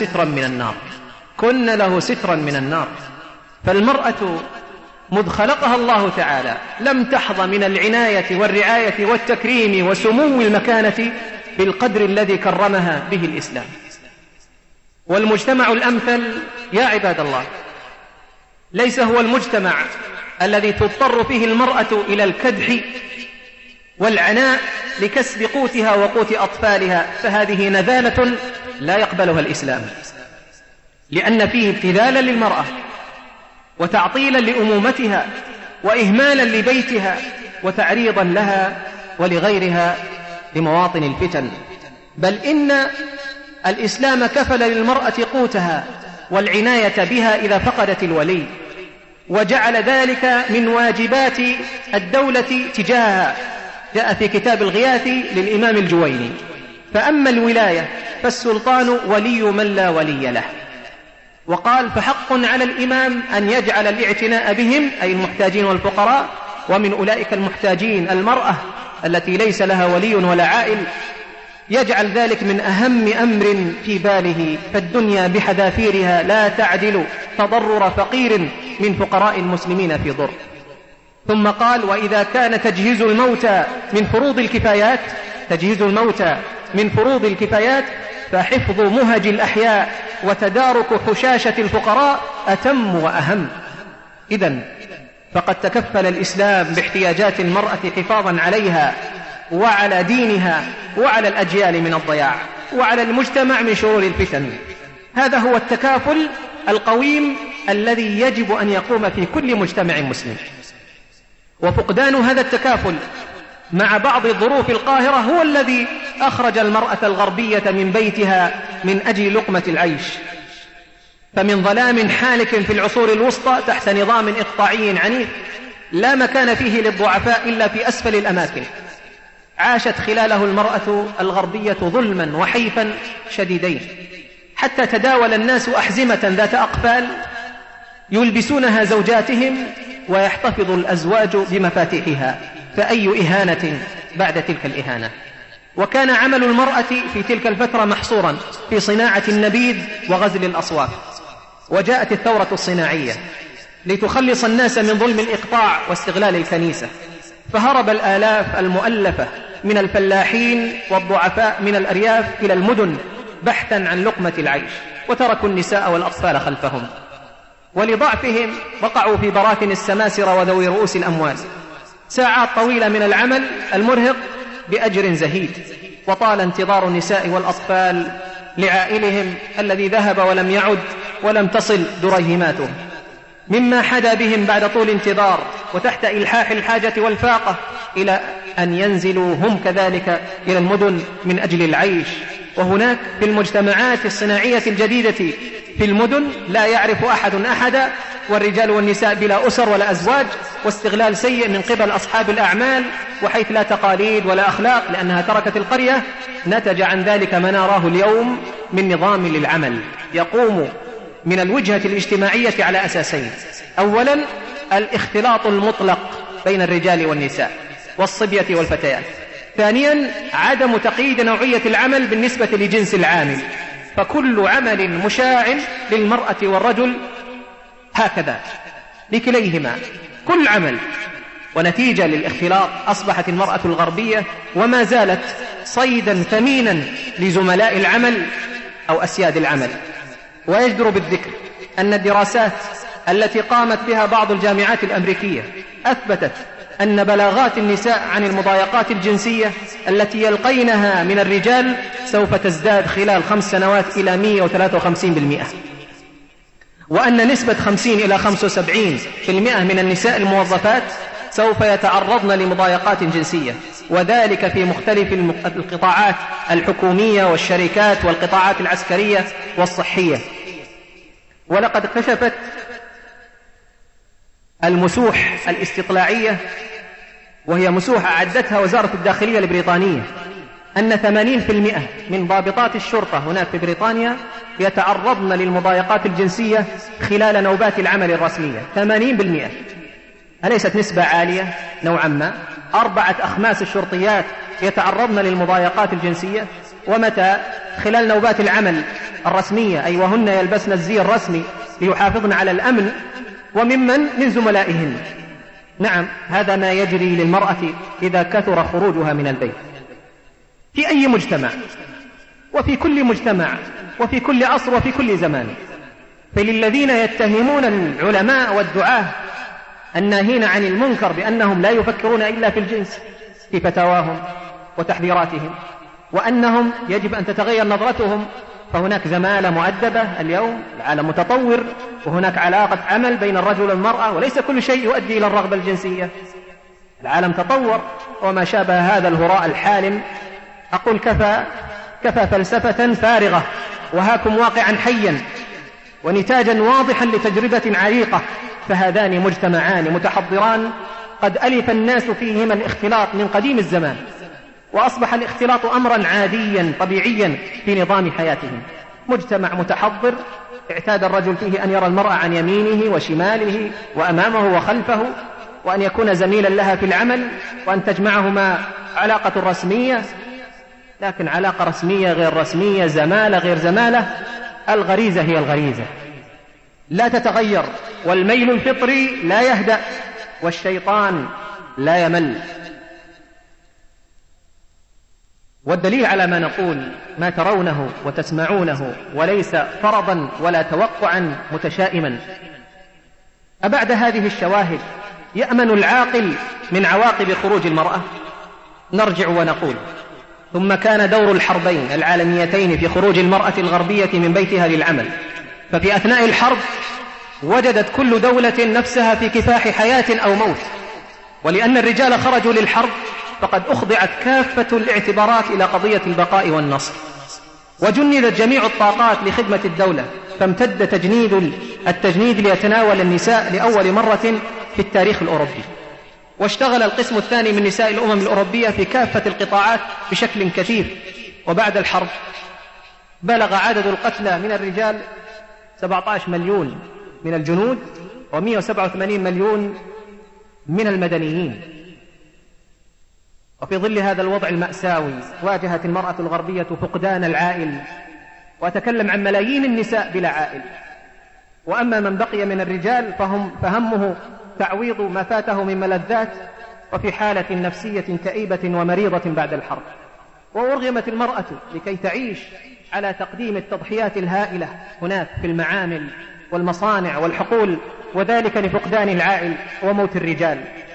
سترا من النار. فالمرأة مذ خلقها الله تعالى لم تحظ من العناية والرعاية والتكريم وسمو المكانة بالقدر الذي كرمها به الإسلام. والمجتمع الأمثل يا عباد الله ليس هو المجتمع الذي تضطر فيه المرأة إلى الكدح والعناء لكسب قوتها وقوت أطفالها، فهذه نذالة لا يقبلها الإسلام، لأن فيه ابتذالا للمرأة وتعطيلا لأمومتها وإهمالا لبيتها وتعريضا لها ولغيرها لمواطن الفتن. بل إن الإسلام كفل للمرأة قوتها والعناية بها إذا فقدت الولي، وجعل ذلك من واجبات الدولة تجاهها. جاء في كتاب الغياث للإمام الجويني فأما الولاية فالسلطان ولي من لا ولي له. وقال فحق على الإمام أن يجعل الاعتناء بهم أي المحتاجين والفقراء، ومن أولئك المحتاجين المرأة التي ليس لها ولي ولا عائل، يجعل ذلك من أهم أمر في باله، فالدنيا بحذافيرها لا تعدل تضرر فقير من فقراء المسلمين في ضر. ثم قال وإذا كان تجهيز الموتى من فروض الكفايات فحفظ مهج الأحياء وتدارك حشاشة الفقراء أتم وأهم. إذن فقد تكفل الإسلام باحتياجات المرأة حفاظا عليها وعلى دينها وعلى الأجيال من الضياع وعلى المجتمع من شرور الفتن. هذا هو التكافل القويم الذي يجب أن يقوم في كل مجتمع مسلم. وفقدان هذا التكافل مع بعض الظروف القاهرة هو الذي أخرج المرأة الغربية من بيتها من أجل لقمة العيش. فمن ظلام حالك في العصور الوسطى تحت نظام إقطاعي عنيف لا مكان فيه للضعفاء إلا في أسفل الأماكن. عاشت خلاله المرأة الغربية ظلما وحيفا شديدين، حتى تداول الناس أحزمة ذات أقفال يلبسونها زوجاتهم ويحتفظ الأزواج بمفاتيحها، فأي إهانة بعد تلك الإهانة. وكان عمل المرأة في تلك الفترة محصورا في صناعة النبيذ وغزل الأصوات. وجاءت الثورة الصناعية لتخلص الناس من ظلم الإقطاع واستغلال الكنيسة، فهرب الآلاف المؤلفة من الفلاحين والضعفاء من الأرياف إلى المدن بحثا عن لقمة العيش، وتركوا النساء والأطفال خلفهم. ولضعفهم وقعوا في براثن السماسرة وذوي رؤوس الأموال، ساعات طويلة من العمل المرهق بأجر زهيد، وطال انتظار النساء والأطفال لعائلهم الذي ذهب ولم يعد ولم تصل دريهماته، مما حدا بهم بعد طول انتظار وتحت إلحاح الحاجة والفاقة إلى أن ينزلوا هم كذلك إلى المدن من أجل العيش. وهناك في المجتمعات الصناعية الجديدة في المدن لا يعرف أحد أحدا، والرجال والنساء بلا أسر ولا أزواج، واستغلال سيء من قبل أصحاب الأعمال، وحيث لا تقاليد ولا أخلاق لأنها تركت القرية. نتج عن ذلك ما نراه اليوم من نظام للعمل يقوم من الوجهة الاجتماعية على أساسين: أولا الاختلاط المطلق بين الرجال والنساء والصبية والفتيات، ثانيا عدم تقييد نوعية العمل بالنسبة لجنس العامل، فكل عمل مشاع للمرأة والرجل هكذا لكليهما كل عمل. ونتيجة للاختلاط أصبحت المرأة الغربية وما زالت صيدا ثمينا لزملاء العمل أو أسياد العمل. ويجدر بالذكر أن الدراسات التي قامت بها بعض الجامعات الأمريكية أثبتت أن بلاغات النساء عن المضايقات الجنسية التي يلقينها من الرجال سوف تزداد خلال 5 سنوات إلى 153%، وأن نسبة 50 إلى 75% من النساء الموظفات سوف يتعرضن لمضايقات جنسية، وذلك في مختلف القطاعات الحكومية والشركات والقطاعات العسكرية والصحية. ولقد كشفت المسوح الاستطلاعية، وهي مسوحة أعدتها وزارة الداخلية البريطانية، أن 80% من ضابطات الشرطة هناك في بريطانيا يتعرضن للمضايقات الجنسية خلال نوبات العمل الرسمية. 80%، أليست نسبة عالية نوعا ما؟ 4/5 الشرطيات يتعرضن للمضايقات الجنسية. ومتى؟ خلال نوبات العمل الرسمية، أي وهن يلبسن الزي الرسمي ليحافظن على الأمن، وممن من زملائهن. نعم، هذا ما يجري للمرأة إذا كثر خروجها من البيت في أي مجتمع، وفي كل مجتمع، وفي كل عصر، وفي كل زمان. فللذين يتهمون العلماء والدعاة الناهين عن المنكر بأنهم لا يفكرون إلا في الجنس في فتاواهم وتحذيراتهم، وأنهم يجب أن تتغير نظرتهم، فهناك زمالة مؤدبة اليوم، العالم متطور، وهناك علاقة عمل بين الرجل والمرأة، وليس كل شيء يؤدي إلى الرغبة الجنسية. العالم تطور وما شابه هذا الهراء الحالم. أقول كفى فلسفة فارغة، وهاكم واقعا حيا ونتاجا واضحا لتجربة عريقة. فهذان مجتمعان متحضران قد ألف الناس فيهما الاختلاط من قديم الزمان، وأصبح الاختلاط أمرا عاديا طبيعيا في نظام حياتهم. مجتمع متحضر اعتاد الرجل فيه أن يرى المرأة عن يمينه وشماله وأمامه وخلفه، وأن يكون زميلا لها في العمل، وأن تجمعهما علاقة رسمية. لكن علاقة رسمية غير رسمية، زمالة غير زمالة، الغريزة هي الغريزة لا تتغير، والميل الفطري لا يهدأ، والشيطان لا يمل. والدليل على ما نقول ما ترونه وتسمعونه، وليس فرضا ولا توقعا متشائما. أبعد هذه الشواهد يأمن العاقل من عواقب خروج المرأة؟ نرجع ونقول: ثم كان دور الحربين العالميتين في خروج المرأة الغربية من بيتها للعمل. ففي أثناء الحرب وجدت كل دولة نفسها في كفاح حياة أو موت، ولأن الرجال خرجوا للحرب فقد أخضعت كافة الاعتبارات إلى قضية البقاء والنصر، وجندت جميع الطاقات لخدمة الدولة، فامتد التجنيد ليتناول النساء لأول مرة في التاريخ الأوروبي. واشتغل القسم الثاني من نساء الأمم الأوروبية في كافة القطاعات بشكل كثير. وبعد الحرب بلغ عدد القتلى من الرجال 17 مليون من الجنود و187 مليون من المدنيين. وفي ظل هذا الوضع المأساوي واجهت المرأة الغربية فقدان العائل، وأتكلم عن ملايين النساء بلا عائل. وأما من بقي من الرجال فهمه تعويض ما فاته من ملذات، وفي حالة نفسية كئيبة ومريضة بعد الحرب. وأرغمت المرأة لكي تعيش على تقديم التضحيات الهائلة هناك في المعامل والمصانع والحقول، وذلك لفقدان العائل وموت الرجال.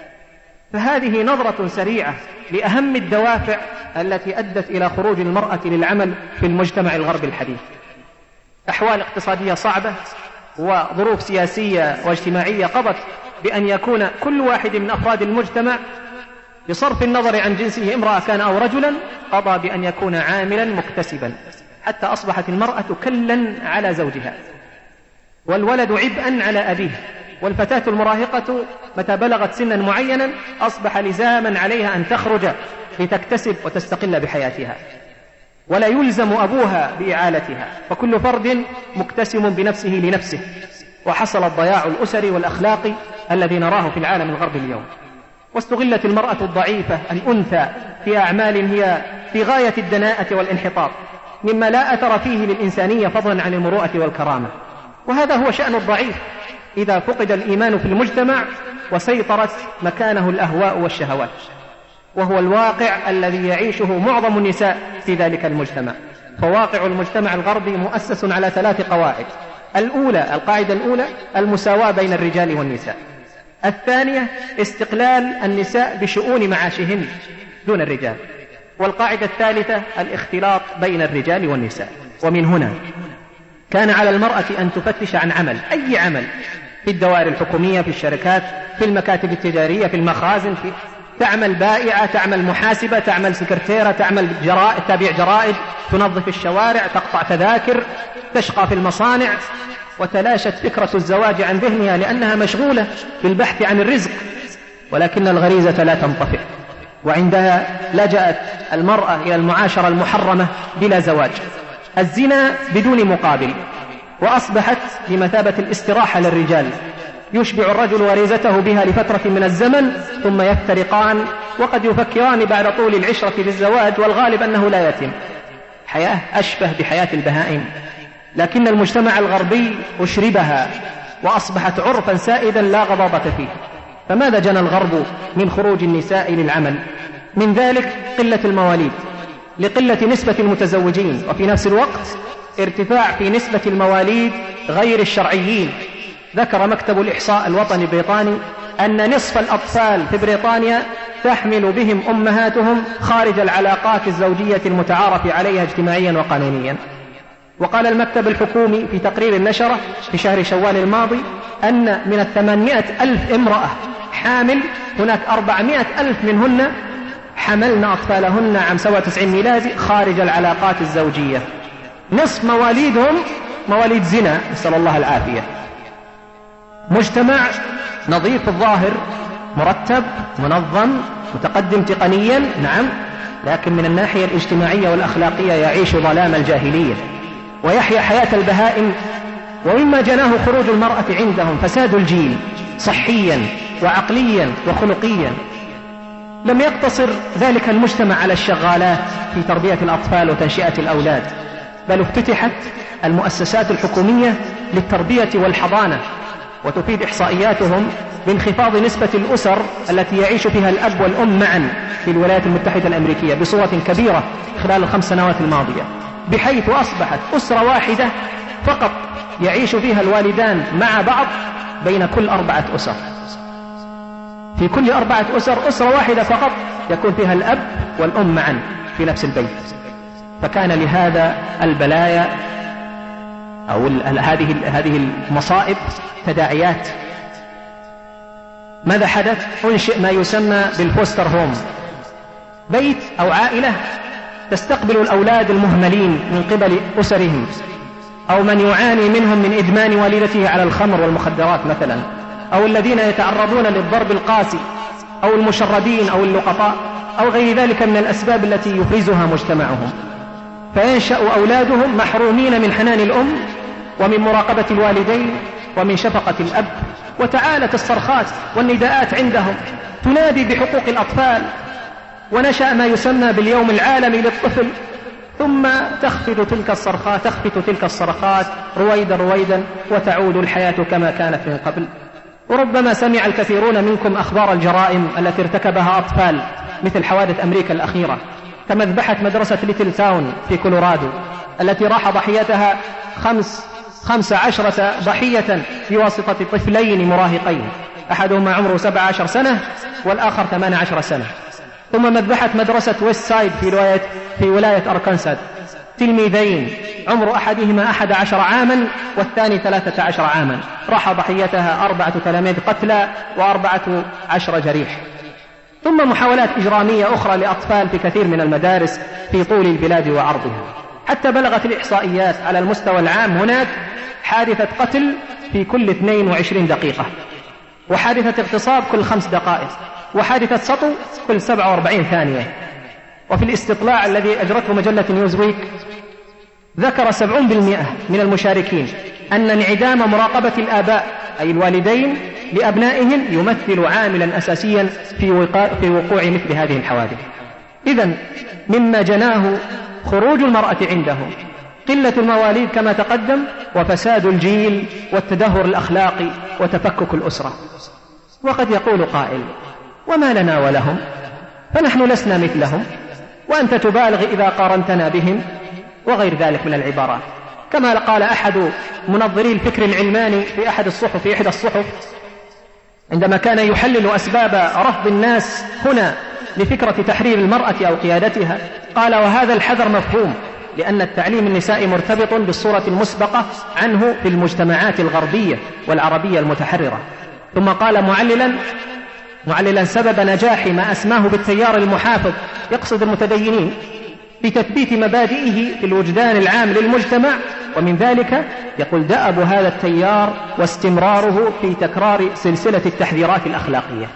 فهذه نظرة سريعة لأهم الدوافع التي أدت إلى خروج المرأة للعمل في المجتمع الغربي الحديث. أحوال اقتصادية صعبة وظروف سياسية واجتماعية قضت بأن يكون كل واحد من أفراد المجتمع بصرف النظر عن جنسه امرأة كان أو رجلا قضى بأن يكون عاملا مكتسبا، حتى أصبحت المرأة كلا على زوجها، والولد عبئا على أبيه، والفتاة المراهقة متى بلغت سنا معينا أصبح لزاما عليها أن تخرج لتكتسب وتستقل بحياتها، ولا يلزم أبوها بإعالتها، فكل فرد مكتسم بنفسه لنفسه. وحصل الضياع الأسري والأخلاقي الذي نراه في العالم الغربي اليوم. واستغلت المرأة الضعيفة الأنثى في أعمال هي في غاية الدناءة والانحطاط، مما لا أثر فيه للإنسانية فضلا عن المروءة والكرامة. وهذا هو شأن الضعيف إذا فقد الإيمان في المجتمع وسيطرت مكانه الأهواء والشهوات، وهو الواقع الذي يعيشه معظم النساء في ذلك المجتمع. فواقع المجتمع الغربي مؤسس على 3 قواعد. القاعدة الأولى المساواة بين الرجال والنساء. الثانية استقلال النساء بشؤون معاشهن دون الرجال. والقاعدة الثالثة الاختلاط بين الرجال والنساء. ومن هنا كان على المرأة أن تفتش عن عمل، أي عمل، في الدوائر الحكومية، في الشركات، في المكاتب التجارية، في المخازن، تعمل بائعة، تعمل محاسبة، تعمل سكرتيرة، تعمل تبيع جرائد، تنظف الشوارع، تقطع تذاكر، تشقى في المصانع. وتلاشت فكرة الزواج عن ذهنها لأنها مشغولة بالبحث عن الرزق، ولكن الغريزة لا تنطفئ، وعندها لجأت المرأة إلى المعاشرة المحرمة بلا زواج، الزنا بدون مقابل، وأصبحت بمثابة الاستراحة للرجال، يشبع الرجل غريزته بها لفترة من الزمن ثم يفترقان، وقد يفكران بعد طول العشرة بالزواج، والغالب أنه لا يتم. حياة أشبه بحياة البهائم، لكن المجتمع الغربي أشربها وأصبحت عرفا سائدا لا غضاضة فيه. فماذا جنى الغرب من خروج النساء للعمل؟ من ذلك قلة المواليد لقلة نسبة المتزوجين، وفي نفس الوقت ارتفاع في نسبة المواليد غير الشرعيين. ذكر مكتب الإحصاء الوطني البريطاني أن نصف الأطفال في بريطانيا تحمل بهم أمهاتهم خارج العلاقات الزوجية المتعارف عليها اجتماعيا وقانونيا. وقال المكتب الحكومي في تقرير نشره في شهر شوال الماضي أن من 800,000 امرأة حامل هناك 400,000 منهن حملن أطفالهن عام 97 ميلادي خارج العلاقات الزوجية. نصف مواليدهم مواليد زنا، نسأل الله العافية. مجتمع نظيف الظاهر، مرتب، منظم، متقدم تقنيا، نعم، لكن من الناحية الاجتماعية والأخلاقية يعيش ظلام الجاهلية ويحيا حياة البهائم. ومما جناه خروج المرأة عندهم فساد الجيل صحيا وعقليا وخلقيا. لم يقتصر ذلك المجتمع على الشغالات في تربية الأطفال وتنشئة الأولاد، بل افتتحت المؤسسات الحكومية للتربية والحضانة. وتفيد إحصائياتهم بانخفاض نسبة الأسر التي يعيش فيها الأب والأم معا في الولايات المتحدة الأمريكية بصورة كبيرة خلال ال5 سنوات الماضية، بحيث أصبحت أسرة واحدة فقط يعيش فيها الوالدان مع بعض بين كل 4 أسر. في كل 4 أسر أسرة واحدة فقط يكون فيها الأب والأم معا في نفس البيت. فكان لهذا البلايا أو هذه المصائب تداعيات. ماذا حدث؟ أنشئ ما يسمى بالفوستر هوم، بيت أو عائلة تستقبل الأولاد المهملين من قبل أسرهم، أو من يعاني منهم من إدمان والدته على الخمر والمخدرات مثلا، أو الذين يتعرضون للضرب القاسي أو المشردين أو اللقطاء أو غير ذلك من الأسباب التي يفرزها مجتمعهم، فينشأ أولادهم محرومين من حنان الأم ومن مراقبة الوالدين ومن شفقة الأب، وتعالت الصرخات والنداءات عندهم تنادي بحقوق الأطفال، ونشأ ما يسمى باليوم العالمي للطفل، ثم تخفت تلك الصرخات رويدا وتعود الحياة كما كانت من قبل. وربما سمع الكثيرون منكم أخبار الجرائم التي ارتكبها أطفال مثل حوادث أمريكا الأخيرة، كمذبحة مدرسة ليتل تاون في كولورادو التي راح ضحيتها 15 ضحية بواسطة طفلين مراهقين، أحدهما عمره 17 سنة والآخر 18 سنة. ثم مذبحة مدرسة ويست سايد في ولاية أركنساس، تلميذين عمر أحدهما 11 عاما والثاني 13 عاما، راح ضحيتها 4 تلاميذ قتلى و14 جريح. ثم محاولات إجرامية أخرى لأطفال في كثير من المدارس في طول البلاد وعرضها، حتى بلغت الإحصائيات على المستوى العام هناك حادثة قتل في كل 22 دقيقة، وحادثة اغتصاب كل 5 دقائق، وحادثة سطو كل 47 ثانية. وفي الاستطلاع الذي أجرته مجلة نيوزويك ذكر 70% من المشاركين أن انعدام مراقبة الآباء أي الوالدين لأبنائهم يمثل عاملا أساسيا في وقوع مثل هذه الحوادث. إذن مما جناه خروج المرأة عنده قلة المواليد كما تقدم، وفساد الجيل والتدهور الأخلاقي وتفكك الأسرة. وقد يقول قائل: وما لنا ولهم؟ فنحن لسنا مثلهم، وأنت تبالغ إذا قارنتنا بهم، وغير ذلك من العبارات. كما قال أحد منظري الفكر العلماني في إحدى الصحف عندما كان يحلل أسباب رفض الناس هنا لفكرة تحرير المرأة أو قيادتها، قال: وهذا الحذر مفهوم، لأن التعليم النسائي مرتبط بالصورة المسبقة عنه في المجتمعات الغربية والعربية المتحررة. ثم قال معللا سبب نجاح ما أسماه بالتيار المحافظ، يقصد المتدينين، في تثبيت مبادئه في الوجدان العام للمجتمع، ومن ذلك يقول دأب هذا التيار واستمراره في تكرار سلسلة التحذيرات الأخلاقية.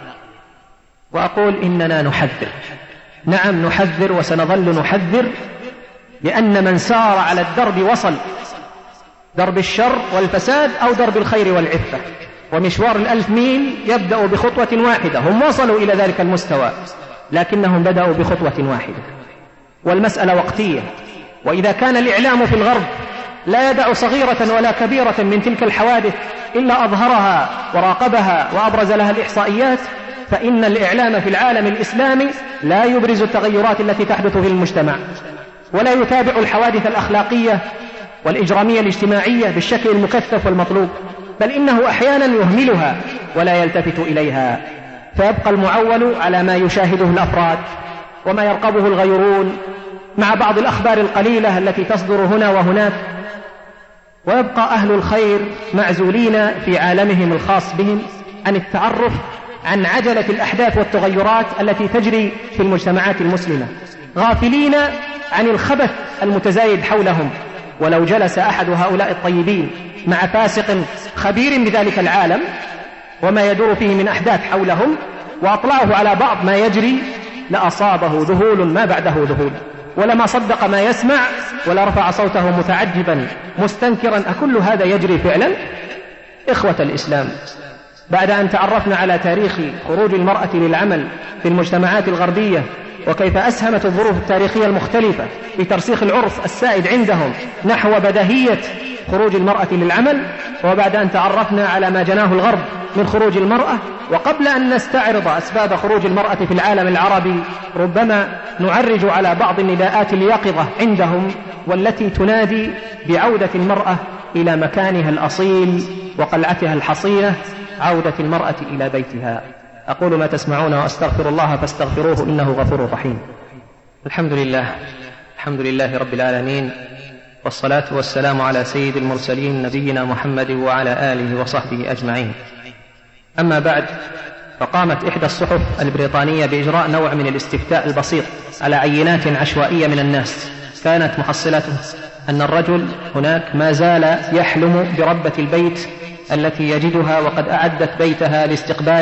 وأقول إننا نحذر، نعم نحذر وسنظل نحذر، لأن من سار على الدرب وصل، درب الشر والفساد أو درب الخير والعفة، ومشوار 1000 ميل يبدأ بخطوة واحدة. هم وصلوا إلى ذلك المستوى لكنهم بدأوا بخطوة واحدة، والمسألة وقتية. وإذا كان الإعلام في الغرب لا يدع صغيرة ولا كبيرة من تلك الحوادث إلا أظهرها وراقبها وأبرز لها الإحصائيات، فإن الإعلام في العالم الإسلامي لا يبرز التغيرات التي تحدث في المجتمع، ولا يتابع الحوادث الأخلاقية والإجرامية الاجتماعية بالشكل المكثف والمطلوب، بل إنه أحيانا يهملها ولا يلتفت إليها، فيبقى المعول على ما يشاهده الأفراد وما يرقبه الغيرون مع بعض الأخبار القليلة التي تصدر هنا وهناك، ويبقى أهل الخير معزولين في عالمهم الخاص بهم عن التعرف عن عجلة الأحداث والتغيرات التي تجري في المجتمعات المسلمة، غافلين عن الخبث المتزايد حولهم. ولو جلس أحد هؤلاء الطيبين مع فاسق خبير بذلك العالم وما يدور فيه من أحداث حولهم وأطلعه على بعض ما يجري لأصابه ذهول ما بعده ذهول، ولما صدق ما يسمع ولا رفع صوته متعجبا مستنكرا أكل هذا يجري فعلا؟ إخوة الإسلام، بعد أن تعرفنا على تاريخ خروج المرأة للعمل في المجتمعات الغربية وكيف أسهمت الظروف التاريخية المختلفة في ترسيخ العرف السائد عندهم نحو بديهية خروج المرأة للعمل، وبعد أن تعرفنا على ما جناه الغرب من خروج المرأة، وقبل أن نستعرض أسباب خروج المرأة في العالم العربي ربما نعرج على بعض النداءات اليقظة عندهم والتي تنادي بعودة المرأة إلى مكانها الأصيل وقلعتها الحصينة، عودة المرأة إلى بيتها. أقول ما تسمعون وأستغفر الله فاستغفروه إنه غفور رحيم. الحمد لله رب العالمين، والصلاة والسلام على سيد المرسلين نبينا محمد وعلى آله وصحبه أجمعين. أما بعد، فقامت إحدى الصحف البريطانية بإجراء نوع من الاستفتاء البسيط على عينات عشوائية من الناس، كانت محصلته أن الرجل هناك ما زال يحلم بربة البيت التي يجدها وقد أعدت بيتها لاستقباله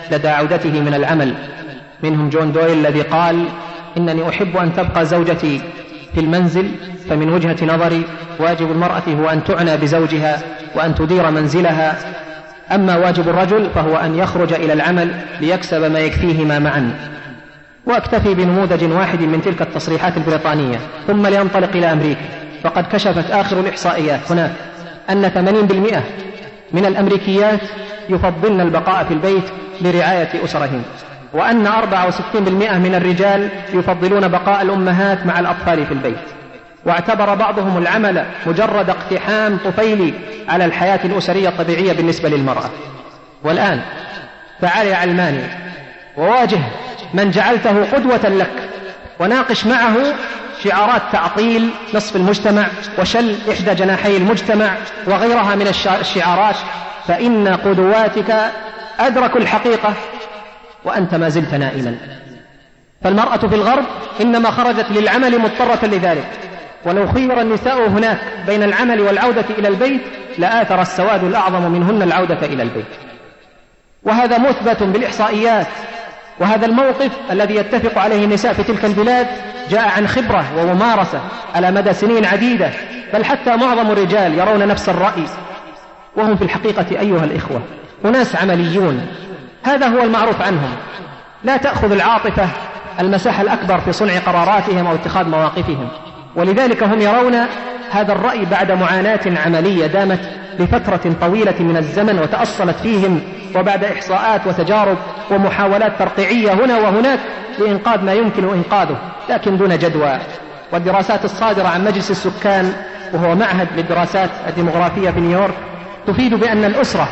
لدى عودته من العمل. منهم جون دويل الذي قال: إنني أحب أن تبقى زوجتي في المنزل، فمن وجهة نظري واجب المرأة هو أن تعنى بزوجها وأن تدير منزلها، أما واجب الرجل فهو أن يخرج إلى العمل ليكسب ما يكفيهما معا. وأكتفي بنموذج واحد من تلك التصريحات البريطانية ثم لينطلق إلى أمريكا. فقد كشفت آخر الإحصائيات هناك أن 80% من الأمريكيات يفضلن البقاء في البيت لرعاية أسرهن، وأن 64% من الرجال يفضلون بقاء الأمهات مع الأطفال في البيت. واعتبر بعضهم العمل مجرد اقتحام طفيلي على الحياة الأسرية الطبيعية بالنسبة للمرأة. والآن تعال يا علماني وواجه من جعلته قدوة لك، وناقش معه شعارات تعطيل نصف المجتمع وشل إحدى جناحي المجتمع وغيرها من الشعارات، فإن قدواتك أدركوا الحقيقة وأنت ما زلت نائما. فالمرأة في الغرب إنما خرجت للعمل مضطرة لذلك، ولو خير النساء هناك بين العمل والعودة إلى البيت لآثر السواد الأعظم منهن العودة إلى البيت. وهذا مثبت بالإحصائيات. وهذا الموقف الذي يتفق عليه النساء في تلك البلاد جاء عن خبرة وممارسة على مدى سنين عديدة، بل حتى معظم الرجال يرون نفس الرأي، وهم في الحقيقة أيها الإخوة أناس عمليون. هذا هو المعروف عنهم. لا تأخذ العاطفة المساحة الأكبر في صنع قراراتهم أو اتخاذ مواقفهم، ولذلك هم يرون هذا الرأي بعد معاناة عملية دامت لفترة طويلة من الزمن وتأصلت فيهم، وبعد إحصاءات وتجارب ومحاولات ترقيعية هنا وهناك لإنقاذ ما يمكن إنقاذه، لكن دون جدوى. والدراسات الصادرة عن مجلس السكان، وهو معهد للدراسات الديمغرافية في نيويورك، تفيد بأن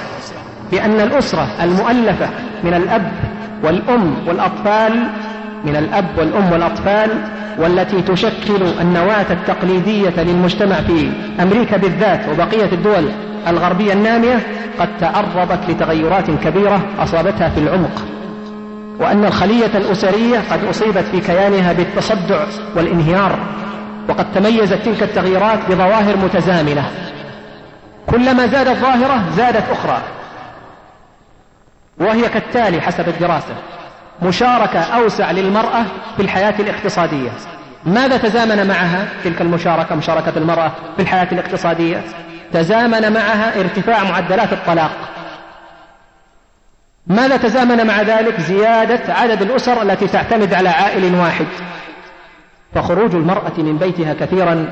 الأسرة المؤلفة من الأب والأم والأطفال، والتي تشكل النواة التقليدية للمجتمع في أمريكا بالذات وبقية الدول الغربية النامية، قد تعرضت لتغيرات كبيرة أصابتها في العمق، وأن الخلية الأسرية قد أصيبت في كيانها بالتصدع والانهيار، وقد تميزت تلك التغييرات بظواهر متزامنة، كلما زادت ظاهرة زادت أخرى، وهي كالتالي حسب الدراسة: مشاركة أوسع للمرأة في الحياة الاقتصادية. ماذا تزامن معها تلك المشاركة، مشاركة المرأة في الحياة الاقتصادية؟ تزامن معها ارتفاع معدلات الطلاق. ماذا تزامن مع ذلك؟ زيادة عدد الأسر التي تعتمد على عائل واحد. فخروج المرأة من بيتها كثيرا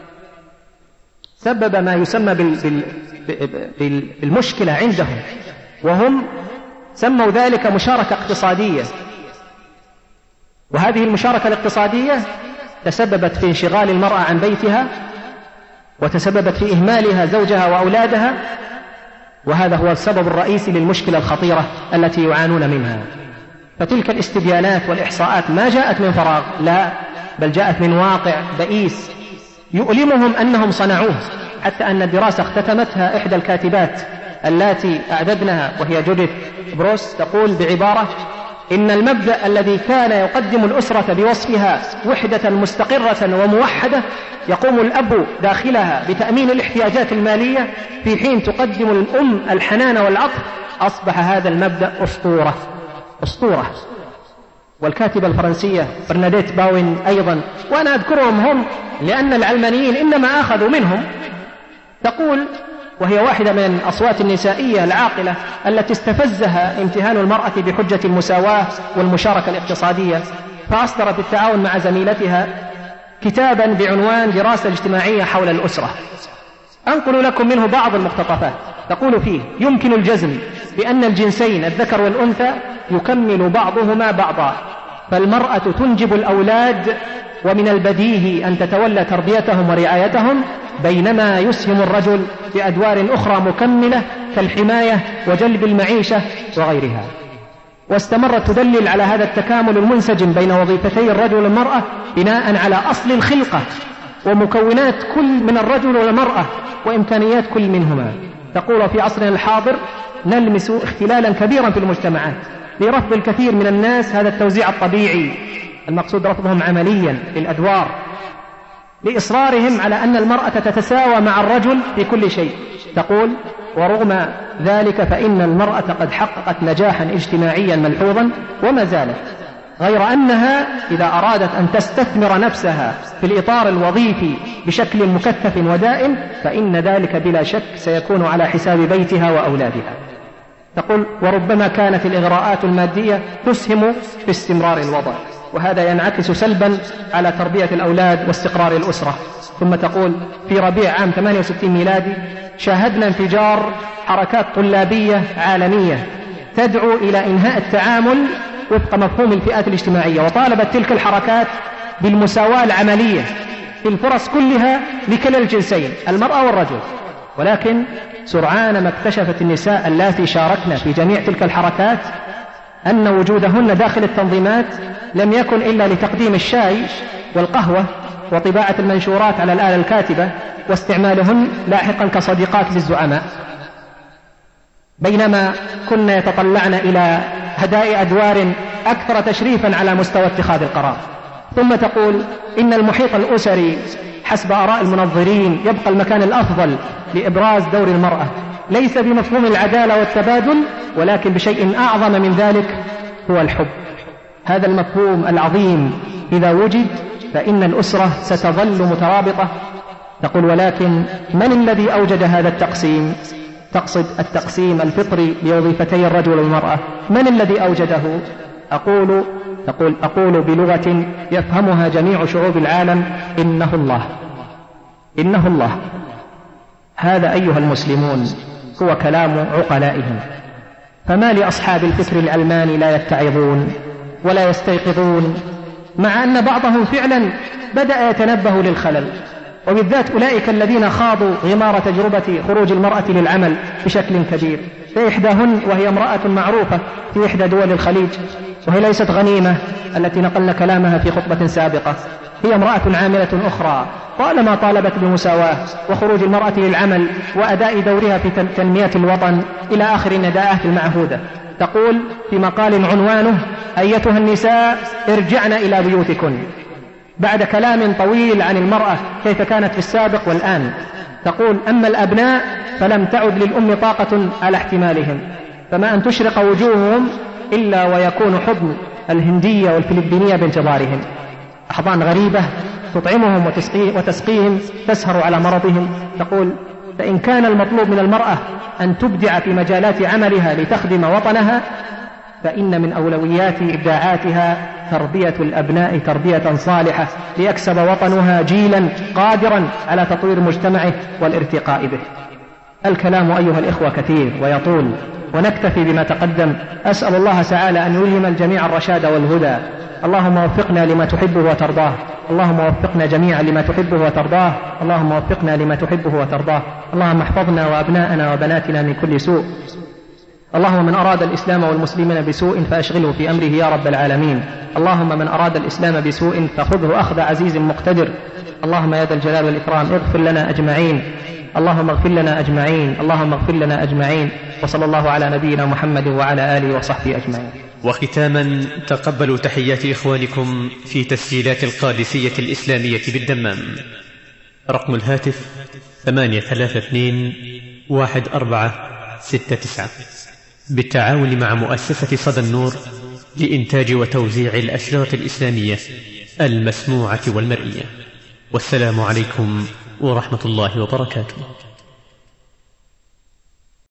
سبب ما يسمى بالمشكلة عندهم، وهم سموا ذلك مشاركة اقتصادية. وهذه المشاركة الاقتصادية تسببت في انشغال المرأة عن بيتها، وتسببت في إهمالها زوجها وأولادها، وهذا هو السبب الرئيسي للمشكلة الخطيرة التي يعانون منها. فتلك الاستبيانات والإحصاءات ما جاءت من فراغ، لا، بل جاءت من واقع بئيس يؤلمهم أنهم صنعوه، حتى أن الدراسة اختتمتها إحدى الكاتبات التي أعددناها وهي جوديث بروس، تقول بعبارة: إن المبدأ الذي كان يقدم الأسرة بوصفها وحدة مستقرة وموحدة، يقوم الأب داخلها بتأمين الاحتياجات المالية في حين تقدم الأم الحنان والعطف، أصبح هذا المبدأ أسطورة. والكاتبة الفرنسية برناديت باوين أيضا، وأنا أذكرهم هم لأن العلمانيين إنما أخذوا منهم، تقول، وهي واحدة من الأصوات النسائية العاقلة التي استفزها امتهان المرأة بحجة المساواة والمشاركة الاقتصادية، فأصدرت بالتعاون مع زميلتها كتابا بعنوان دراسة اجتماعية حول الأسرة. أنقل لكم منه بعض المقتطفات. تقول فيه: يمكن الجزم بأن الجنسين الذكر والأنثى يكمل بعضهما بعضا، فالمرأة تنجب الأولاد ومن البديهي أن تتولى تربيتهم ورعايتهم، بينما يسهم الرجل بأدوار أخرى مكملة كالحماية وجلب المعيشة وغيرها. واستمرت تدلل على هذا التكامل المنسجم بين وظيفتي الرجل والمرأة بناء على أصل الخلقة ومكونات كل من الرجل والمرأة وإمكانيات كل منهما. تقول: في عصرنا الحاضر نلمس اختلالا كبيرا في المجتمعات لرفض الكثير من الناس هذا التوزيع الطبيعي، المقصود رفضهم عمليا للأدوار، لإصرارهم على أن المرأة تتساوى مع الرجل في كل شيء. تقول: ورغم ذلك فإن المرأة قد حققت نجاحا اجتماعيا ملحوظا وما زالت، غير أنها إذا أرادت أن تستثمر نفسها في الإطار الوظيفي بشكل مكثف ودائم فإن ذلك بلا شك سيكون على حساب بيتها وأولادها. تقول: وربما كانت الإغراءات المادية تسهم في استمرار الوضع، وهذا ينعكس سلبا على تربية الأولاد واستقرار الأسرة. ثم تقول: في ربيع عام 68 ميلادي شاهدنا انفجار حركات طلابية عالمية تدعو إلى إنهاء التعامل وفق مفهوم الفئات الاجتماعية، وطالبت تلك الحركات بالمساواة العملية في الفرص كلها لكلا الجنسين المرأة والرجل. ولكن سرعان ما اكتشفت النساء اللاتي شاركن في جميع تلك الحركات أن وجودهن داخل التنظيمات لم يكن إلا لتقديم الشاي والقهوة وطباعة المنشورات على الآلة الكاتبة واستعمالهن لاحقا كصديقات للزعماء، بينما كن يتطلعن إلى هداء أدوار أكثر تشريفا على مستوى اتخاذ القرار. ثم تقول: إن المحيط الأسري حسب آراء المنظرين يبقى المكان الأفضل لإبراز دور المرأة، ليس بمفهوم العدالة والتبادل ولكن بشيء أعظم من ذلك هو الحب. هذا المفهوم العظيم إذا وجد فإن الأسرة ستظل مترابطة. تقول: ولكن من الذي أوجد هذا التقسيم؟ تقصد التقسيم الفطري لوظيفتي الرجل والمرأة، من الذي أوجده؟ أقول بلغة يفهمها جميع شعوب العالم: إنه الله. إنه الله. هذا أيها المسلمون هو كلام عقلائهم. فما لأصحاب الفكر الألماني لا يتعظون ولا يستيقظون، مع أن بعضهم فعلا بدأ يتنبه للخلل، وبالذات أولئك الذين خاضوا غمار تجربة خروج المرأة للعمل بشكل كبير. فإحداهن وهي امرأة معروفة في إحدى دول الخليج، وهي ليست غنيمة التي نقلنا كلامها في خطبة سابقة، هي امرأة عاملة أخرى طالما طالبت بمساواة وخروج المرأة للعمل وأداء دورها في تنمية الوطن إلى آخر النداءات المعهودة. تقول في مقال عنوانه: أيتها النساء ارجعن إلى بيوتكن، بعد كلام طويل عن المرأة كيف كانت في السابق والآن. تقول: أما الأبناء فلم تعد للأم طاقة على احتمالهم، فما أن تشرق وجوههم إلا ويكون حضن الهندية والفلبينية بانتظارهم، أحضان غريبة تطعمهم وتسقيهم، تسهر على مرضهم. تقول: فإن كان المطلوب من المرأة أن تبدع في مجالات عملها لتخدم وطنها، فإن من أولويات إبداعاتها تربية الأبناء تربية صالحة ليكسب وطنها جيلا قادرا على تطوير مجتمعه والارتقاء به. الكلام أيها الإخوة كثير ويطول، ونكتفي بما تقدم. أسأل الله تعالى أن يلهم الجميع الرشاد والهدى. اللهم وفقنا لما تحبه وترضاه، اللهم وفقنا جميعا لما تحبه وترضاه، اللهم وفقنا لما تحبه وترضاه. اللهم احفظنا وأبناءنا وبناتنا من كل سوء. اللهم من أراد الإسلام والمسلمين بسوء فأشغله في أمره يا رب العالمين. اللهم من أراد الإسلام بسوء فخذه أخذ عزيز مقتدر. اللهم يا ذا الجلال والإكرام اغفر لنا أجمعين، اللهم اغفر لنا أجمعين، اللهم اغفر لنا أجمعين. وصلى الله على نبينا محمد وعلى آله وصحبه أجمعين. وختاما تقبلوا تحيات إخوانكم في تسجيلات القادسية الإسلامية بالدمام. رقم الهاتف 832-1469 بالتعاون مع مؤسسة صدى النور لإنتاج وتوزيع الأشرطة الإسلامية المسموعة والمرئية. والسلام عليكم ورحمة الله وبركاته.